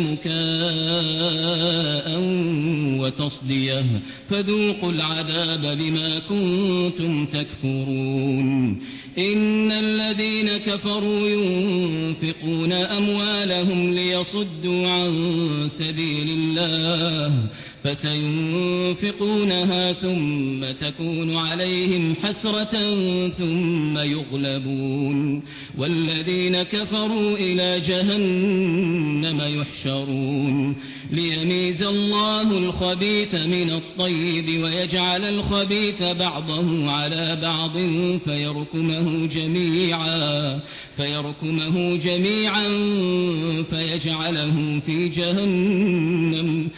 Speaker 4: مكاء وتصدية فذوقوا العذاب بما كنتم تكفرون إن الذين كفروا ينفقون أموالهم ليصدوا عن سبيل الله فسينفقونها ثم تكون عليهم حسرة ثم يغلبون والذين كفروا إلى جهنم يحشرون ليميز الله الخبيث من الطيب ويجعل الخبيث بعضه على بعض فيركمه جميعا فيركمه جميعا فيجعله في جهنم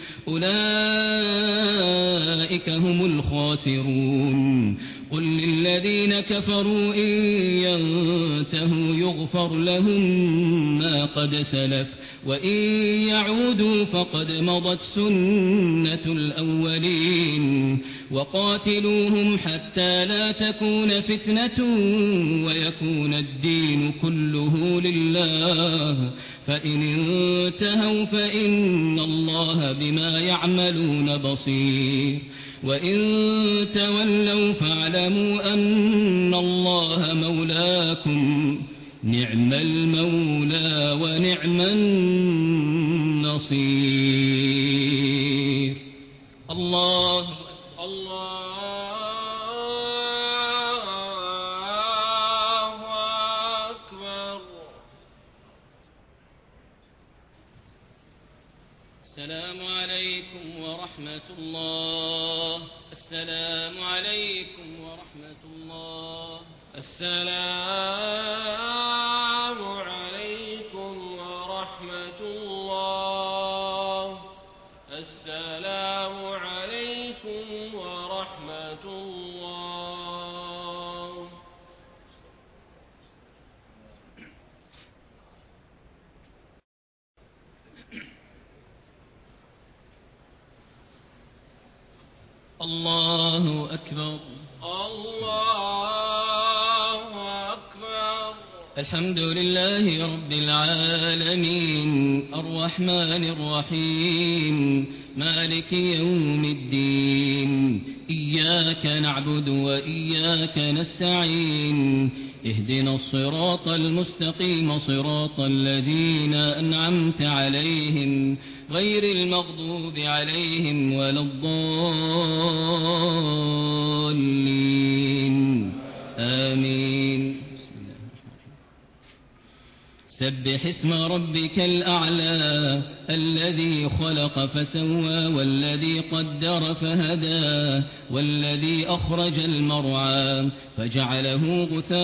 Speaker 4: أولئك هم الخاسرون قل للذين كفروا إن ينتهوا يغفر لهم ما قد سلف وإن يعودوا فقد مضت سنة الأولين وقاتلوهم حتى لا تكون فتنة ويكون الدين كله لله فإن انتهوا فإن الله بما يعملون بصير وإن تولوا فاعلموا أن الله مولاكم نعم المولى ونعم النصير الله
Speaker 3: الله أكبر.
Speaker 4: السلام عليكم ورحمة الله. السلام عليكم ورحمة الله.
Speaker 3: السلام عليكم ورحمة الله. السلام عليكم ورحمة الله.
Speaker 4: الله أكبر.
Speaker 3: الله أكبر.
Speaker 4: الحمد لله رب العالمين الرحمن الرحيم مالك يوم الدين إياك نعبد وإياك نستعين اهدنا الصراط المستقيم صراط الذين أنعمت عليهم غير المغضوب عليهم ولا الضالين آمين. سبح اسم ربك الأعلى الذي خلق فسوى والذي قدر فهدى والذي أخرج المرعى فجعله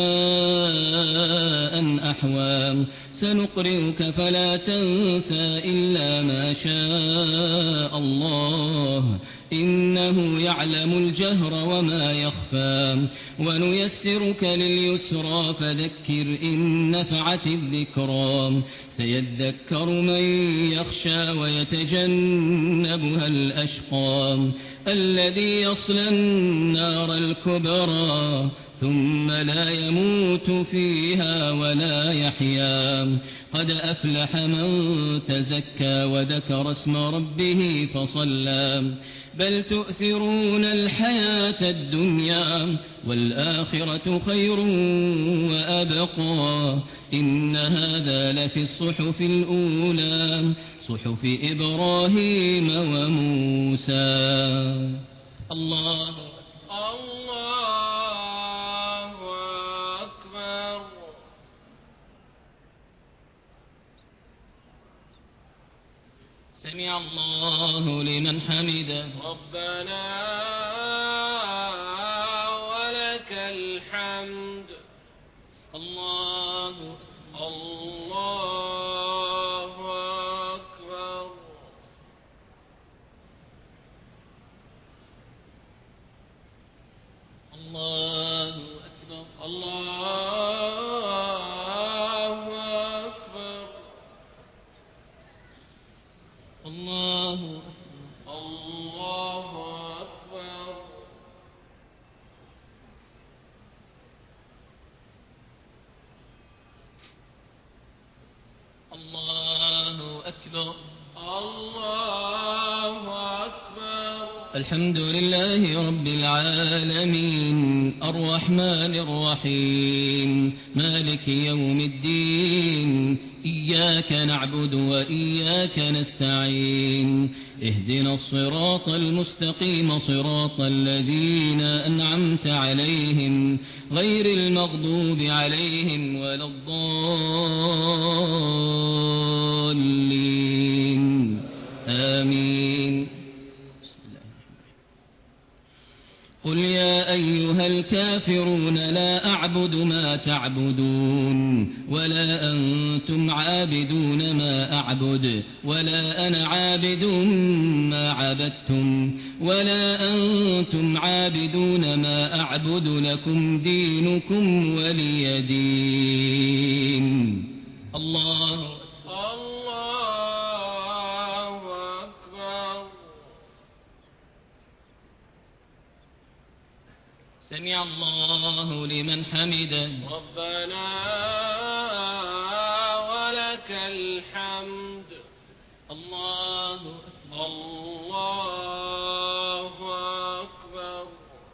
Speaker 4: غثاء أحوى سنقرئك فلا تنسى إلا ما شاء الله إنه يعلم الجهر وما يخفى ونيسرك لليسرى فذكر إن نفعت الذكرى سيذكر من يخشى ويتجنبها الأشقى الذي يصلى النار الكبرى ثم لا يموت فيها ولا يحيا قد أفلح من تزكى وذكر اسم ربه فصلى بل تؤثرون الحياة الدنيا والآخرة خير وأبقى إن هذا لفي الصحف الأولى صحف إبراهيم وموسى. الله
Speaker 3: الله أكبر.
Speaker 4: سمع الله لمن حمده.
Speaker 3: ربنا ولك الحمد.
Speaker 4: الله
Speaker 3: الله أكبر.
Speaker 4: الله أكبر.
Speaker 3: الله أكبر.
Speaker 4: الله
Speaker 3: الله أكبر.
Speaker 4: الله أكبر.
Speaker 3: الله أكبر.
Speaker 4: الحمد لله رب العالمين الرحمن الرحيم مالك يوم الدين إياك نعبد وإياك نستعين اهدنا الصراط المستقيم صراط الذين أنعمت عليهم غير المغضوب عليهم ولا الضالين آمين. قل يا أيها الكافرون لا أعبد ما تعبدون ولا أنتم عابدون ما أعبد ولا أنا عابد ما عبدتم ولا أنتم عابدون ما أعبد لكم دينكم ولي دين. الله
Speaker 3: الله أكبر.
Speaker 4: سمع الله لمن حمده.
Speaker 3: ربنا ولك الحمد.
Speaker 4: الله
Speaker 3: الله أكبر.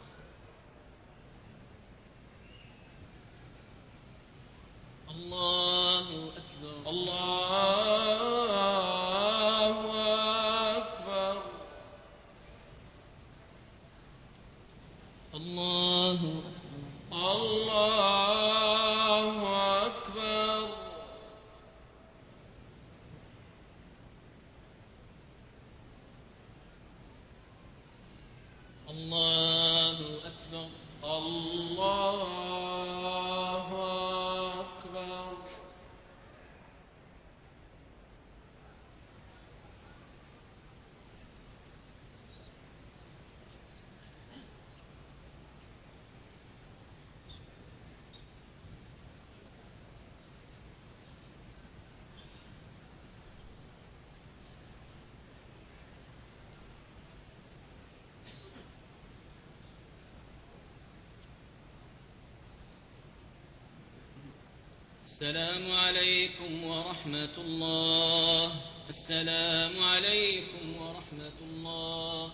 Speaker 4: الله أكبر.
Speaker 3: الله أكبر.
Speaker 4: الله
Speaker 3: الله أكبر.
Speaker 4: الله أكبر.
Speaker 3: الله أكبر.
Speaker 4: السلام عليكم ورحمة الله. السلام عليكم ورحمة الله.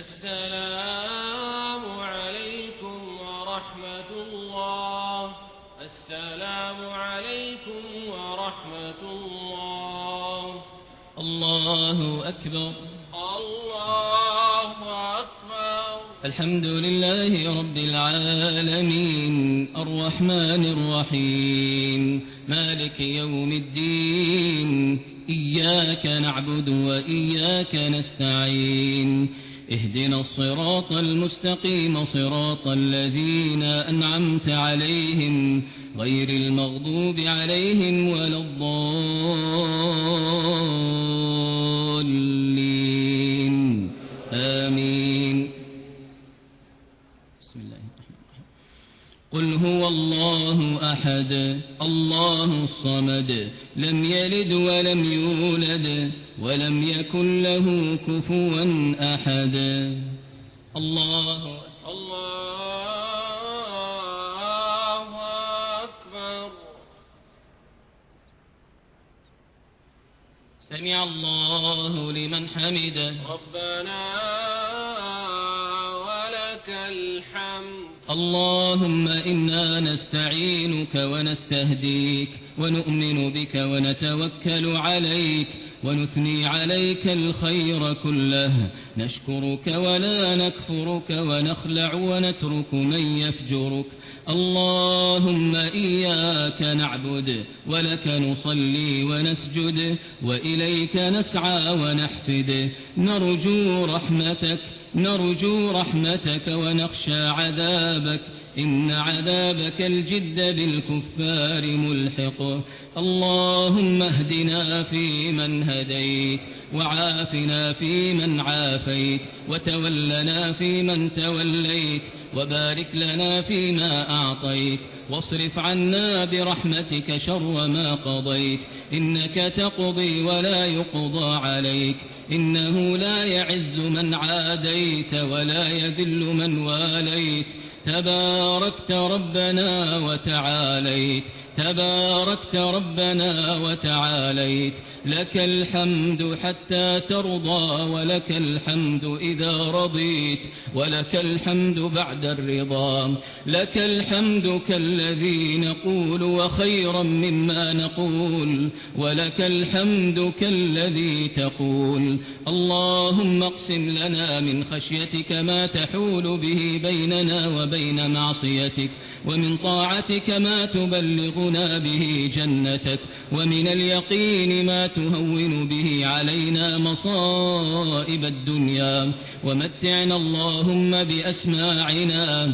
Speaker 3: السلام عليكم ورحمة الله. السلام عليكم ورحمة الله.
Speaker 4: الله أكبر.
Speaker 3: الله أكبر.
Speaker 4: الحمد لله رب العالمين الرحمن الرحيم مالك يوم الدين إياك نعبد وإياك نستعين اهدنا الصراط المستقيم صراط الذين أنعمت عليهم غير المغضوب عليهم ولا الضالين آمين. بسم الله الرحمن الرحيم. قل هو الله أحد الله الصمد لم يلد ولم يولد ولم يكن له كفوا أحد. الله
Speaker 3: الله أكبر.
Speaker 4: سمع الله لمن حمده.
Speaker 3: ربنا ولك الحمد.
Speaker 4: اللهم إنا نستعينك ونستهديك ونؤمن بك ونتوكل عليك ونثني عليك الخير كله، نشكرك ولا نكفرك، ونخلع ونترك من يفجرك. اللهم إياك نعبد ولك نصلي ونسجد، وإليك نسعى ونحفد، نرجو رحمتك نرجو رحمتك ونخشى عذابك، إن عذابك الجد بالكفار ملحق. اللهم اهدنا فيمن هديت، وعافنا فيمن عافيت، وتولنا فيمن توليت، وبارك لنا فيما أعطيت، واصرف عنا برحمتك شر ما قضيت، إنك تقضي ولا يقضى عليك، إنه لا يعز من عاديت ولا يذل من واليت، تباركت ربنا وتعاليت، تباركت ربنا وتعاليت، لك الحمد حتى ترضى، ولك الحمد إذا رضيت، ولك الحمد بعد الرضا، لك الحمد كالذي نقول وخيرا مما نقول، ولك الحمد كالذي تقول. اللهم اقسم لنا من خشيتك ما تحول به بيننا وبين معصيتك، ومن طاعتك ما تبلغنا به جنتك، ومن اليقين ما تهون به علينا مصائب الدنيا، ومتعنا اللهم بأسماعنا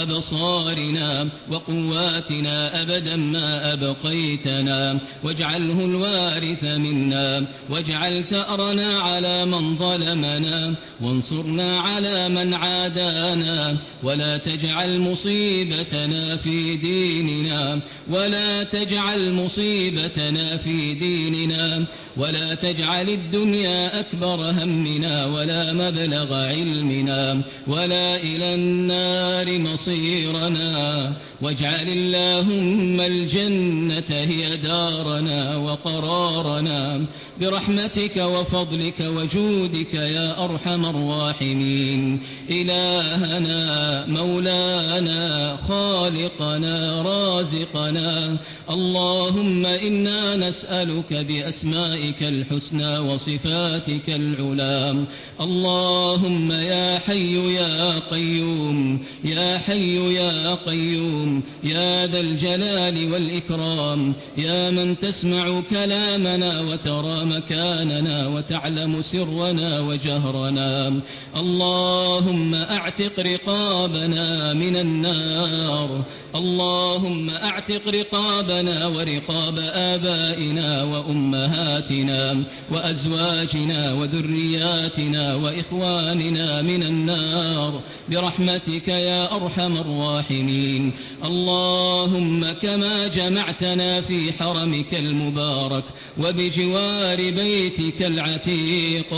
Speaker 4: وأبصارنا وقواتنا أبدا ما أبقيتنا، واجعله الوارث منا، واجعل ثأرنا على من ظلمنا، وانصرنا على من عادانا، ولا تجعل مصيبتنا في ديننا، ولا تجعل مصيبتنا في ديننا، ولا تجعل الدنيا أكبر همنا، ولا مبلغ علمنا، ولا إلى النار مصيرنا، واجعل اللهم الجنة هي دارنا وقرارنا، برحمتك وفضلك وجودك يا أرحم الراحمين. إلهنا مولانا خالقنا رازقنا، اللهم إنا نسألك بأسمائك الحسنى وصفاتك العلى، اللهم يا حي يا قيوم، يا حي يا قيوم، يا ذا الجلال والإكرام، يا من تسمع كلامنا وترى مكاننا وتعلم سرنا وجهرنا، اللهم أعتق رقابنا من النار، اللهم أعتق رقابنا ورقاب آبائنا وأمهاتنا وأزواجنا وذرياتنا وإخواننا من النار برحمتك يا أرحم الراحمين. اللهم كما جمعتنا في حرمك المبارك وبجوار بيتك العتيق،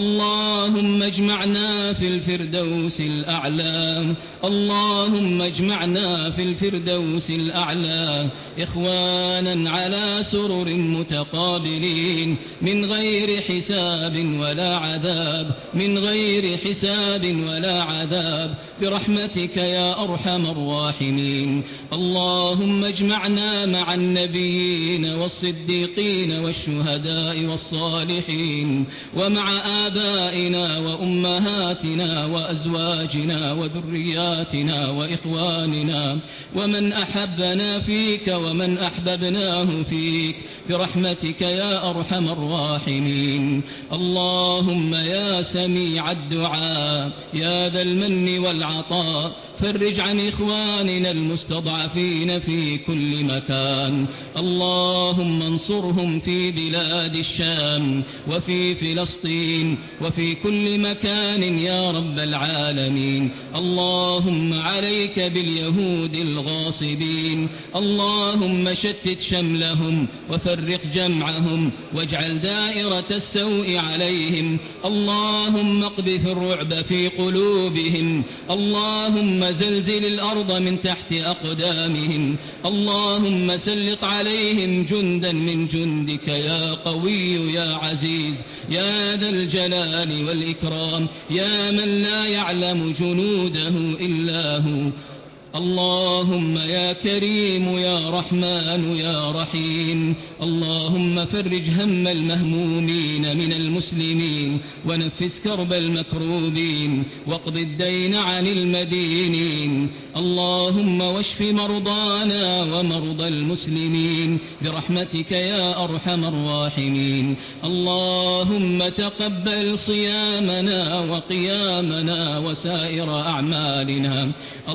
Speaker 4: اللهم اجمعنا في الفردوس الأعلى، اللهم اجمعنا في الفردوس الأعلى إخوانا على سرر متقابلين، من غير حساب ولا عذاب، من غير حساب ولا عذاب، برحمتك يا أرحم الراحمين. اللهم اجمعنا مع النبيين والصديقين والشهداء والصالحين، ومع آبائنا وأمهاتنا وأزواجنا وذرياتنا وإخواننا، ومن أحبنا فيك ومن أحببناه فيك، برحمتك يا أرحم الراحمين. اللهم يا سميع الدعاء يا ذا المن والعطاء، فرج عن إخواننا المستضعفين في كل مكان، اللهم انصرهم في بلاد الشام وفي فلسطين وفي كل مكان يا رب العالمين. اللهم عليك باليهود الغاصبين، اللهم شتت شملهم وفرق جمعهم واجعل دائرة السوء عليهم، اللهم اقذف الرعب في قلوبهم، اللهم زلزل الأرض من تحت أقدامهم، اللهم سلط عليهم جندا من جندك يا قوي يا عزيز يا ذا الجلال والإكرام، يا من لا يعلم جنوده إلا هو. اللهم يا كريم يا رحمن يا رحيم اللهم فرج هم المهمومين من المسلمين ونفس كرب المكروبين واقض الدين عن المدينين اللهم واشف مرضانا ومرضى المسلمين برحمتك يا أرحم الراحمين اللهم تقبل صيامنا وقيامنا وسائر أعمالنا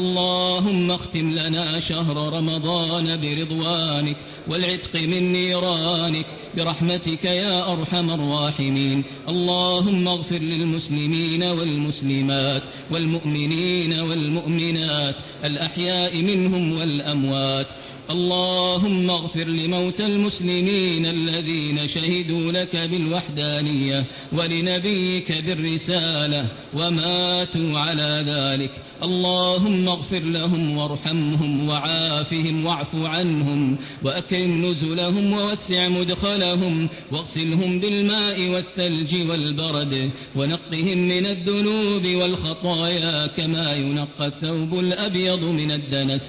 Speaker 4: اللهم اختم لنا شهر رمضان برضوانك والعتق من نيرانك برحمتك يا أرحم الراحمين اللهم اغفر للمسلمين والمسلمات والمؤمنين والمؤمنات الأحياء منهم والأموات اللهم اغفر لموتى المسلمين الذين شهدوا لك بالوحدانية ولنبيك بالرسالة وماتوا على ذلك اللهم اغفر لهم وارحمهم وعافهم واعف عنهم وأكرم نزلهم ووسع مدخلهم واغسلهم بالماء والثلج والبرد ونقهم من الذنوب والخطايا كما ينقى الثوب الأبيض من الدنس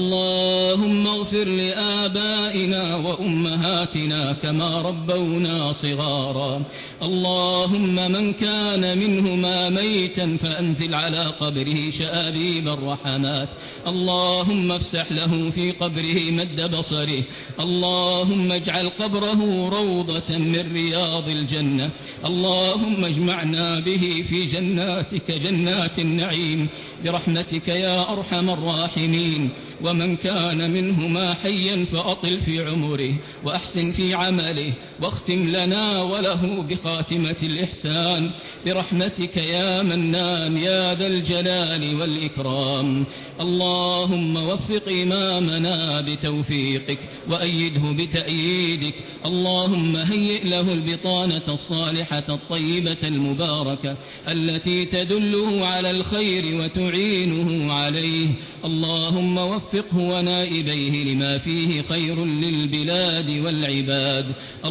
Speaker 4: اللهم اغفر لآبائنا وأمهاتنا كما ربونا صغارا اللهم من كان منهما ميتا فأنزل على قبره شآبيب الرحمات اللهم افسح له في قبره مد بصره اللهم اجعل قبره روضة من رياض الجنة اللهم اجمعنا به في جناتك جنات النعيم برحمتك يا أرحم الراحمين ومن كان منهما حيا فأطل في عمره وأحسن في عمله واختم لنا وله بخاتمة الإحسان برحمتك يا منان يا ذا الجلال والإكرام اللهم وفق إمامنا بتوفيقك وأيده بتأييدك اللهم هيئ له البطانة الصالحة الطيبة المباركة التي تدله على الخير وتعينه عليه اللهم وفقه ونائبيه لما فيه خير للبلاد والعباد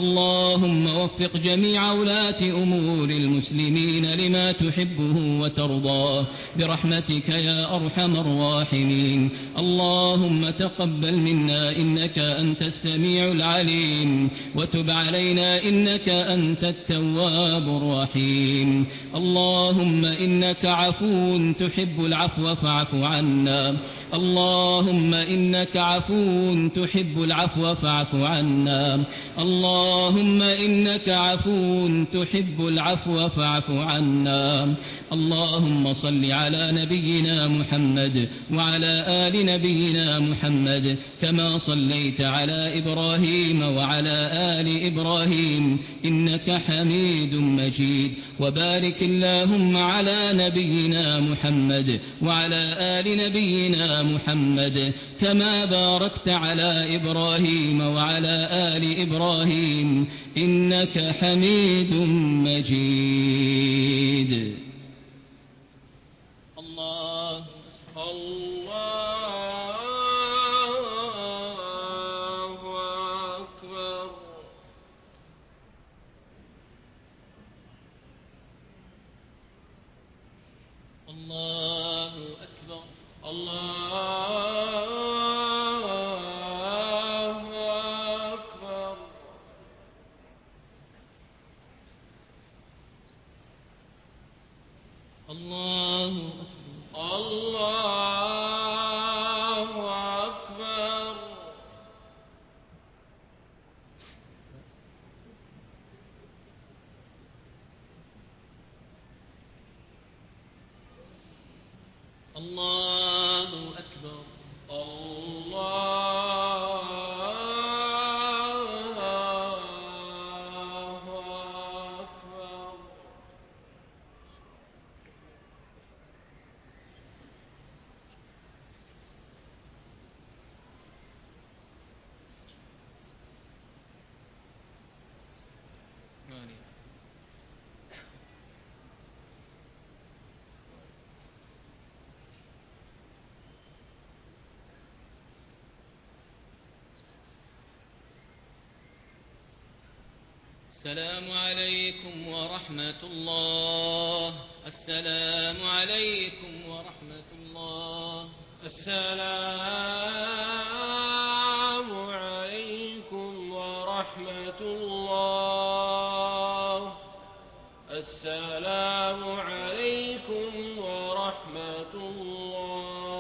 Speaker 4: اللهم وفق جميع ولاة أمور المسلمين لما تحبه وترضاه برحمتك يا أرحم الراحمين اللهم تقبل منا إنك أنت السميع العليم وتب علينا إنك أنت التواب الرحيم اللهم إنك عفو تحب العفو فاعف عنا اللهم إنك عفو تحب العفو فاعف عنا اللهم إنك عفو تحب العفو فاعف عنا اللهم صل على نبينا محمد وعلى آل نبينا محمد كما صليت على إبراهيم وعلى آل إبراهيم إنك حميد مجيد وبارك اللهم على نبينا محمد وعلى آل نبينا محمد كما باركت على إبراهيم وعلى آل إبراهيم إنك حميد مجيد الله
Speaker 3: الله أكبر
Speaker 1: الله أكبر
Speaker 3: الله أكبر
Speaker 1: الله
Speaker 3: الله أكبر
Speaker 1: الله أكبر
Speaker 3: الله أكبر
Speaker 1: السلام عليكم ورحمة الله السلام عليكم ورحمة الله
Speaker 3: السلام عليكم ورحمة الله. السلام عليكم ورحمة الله.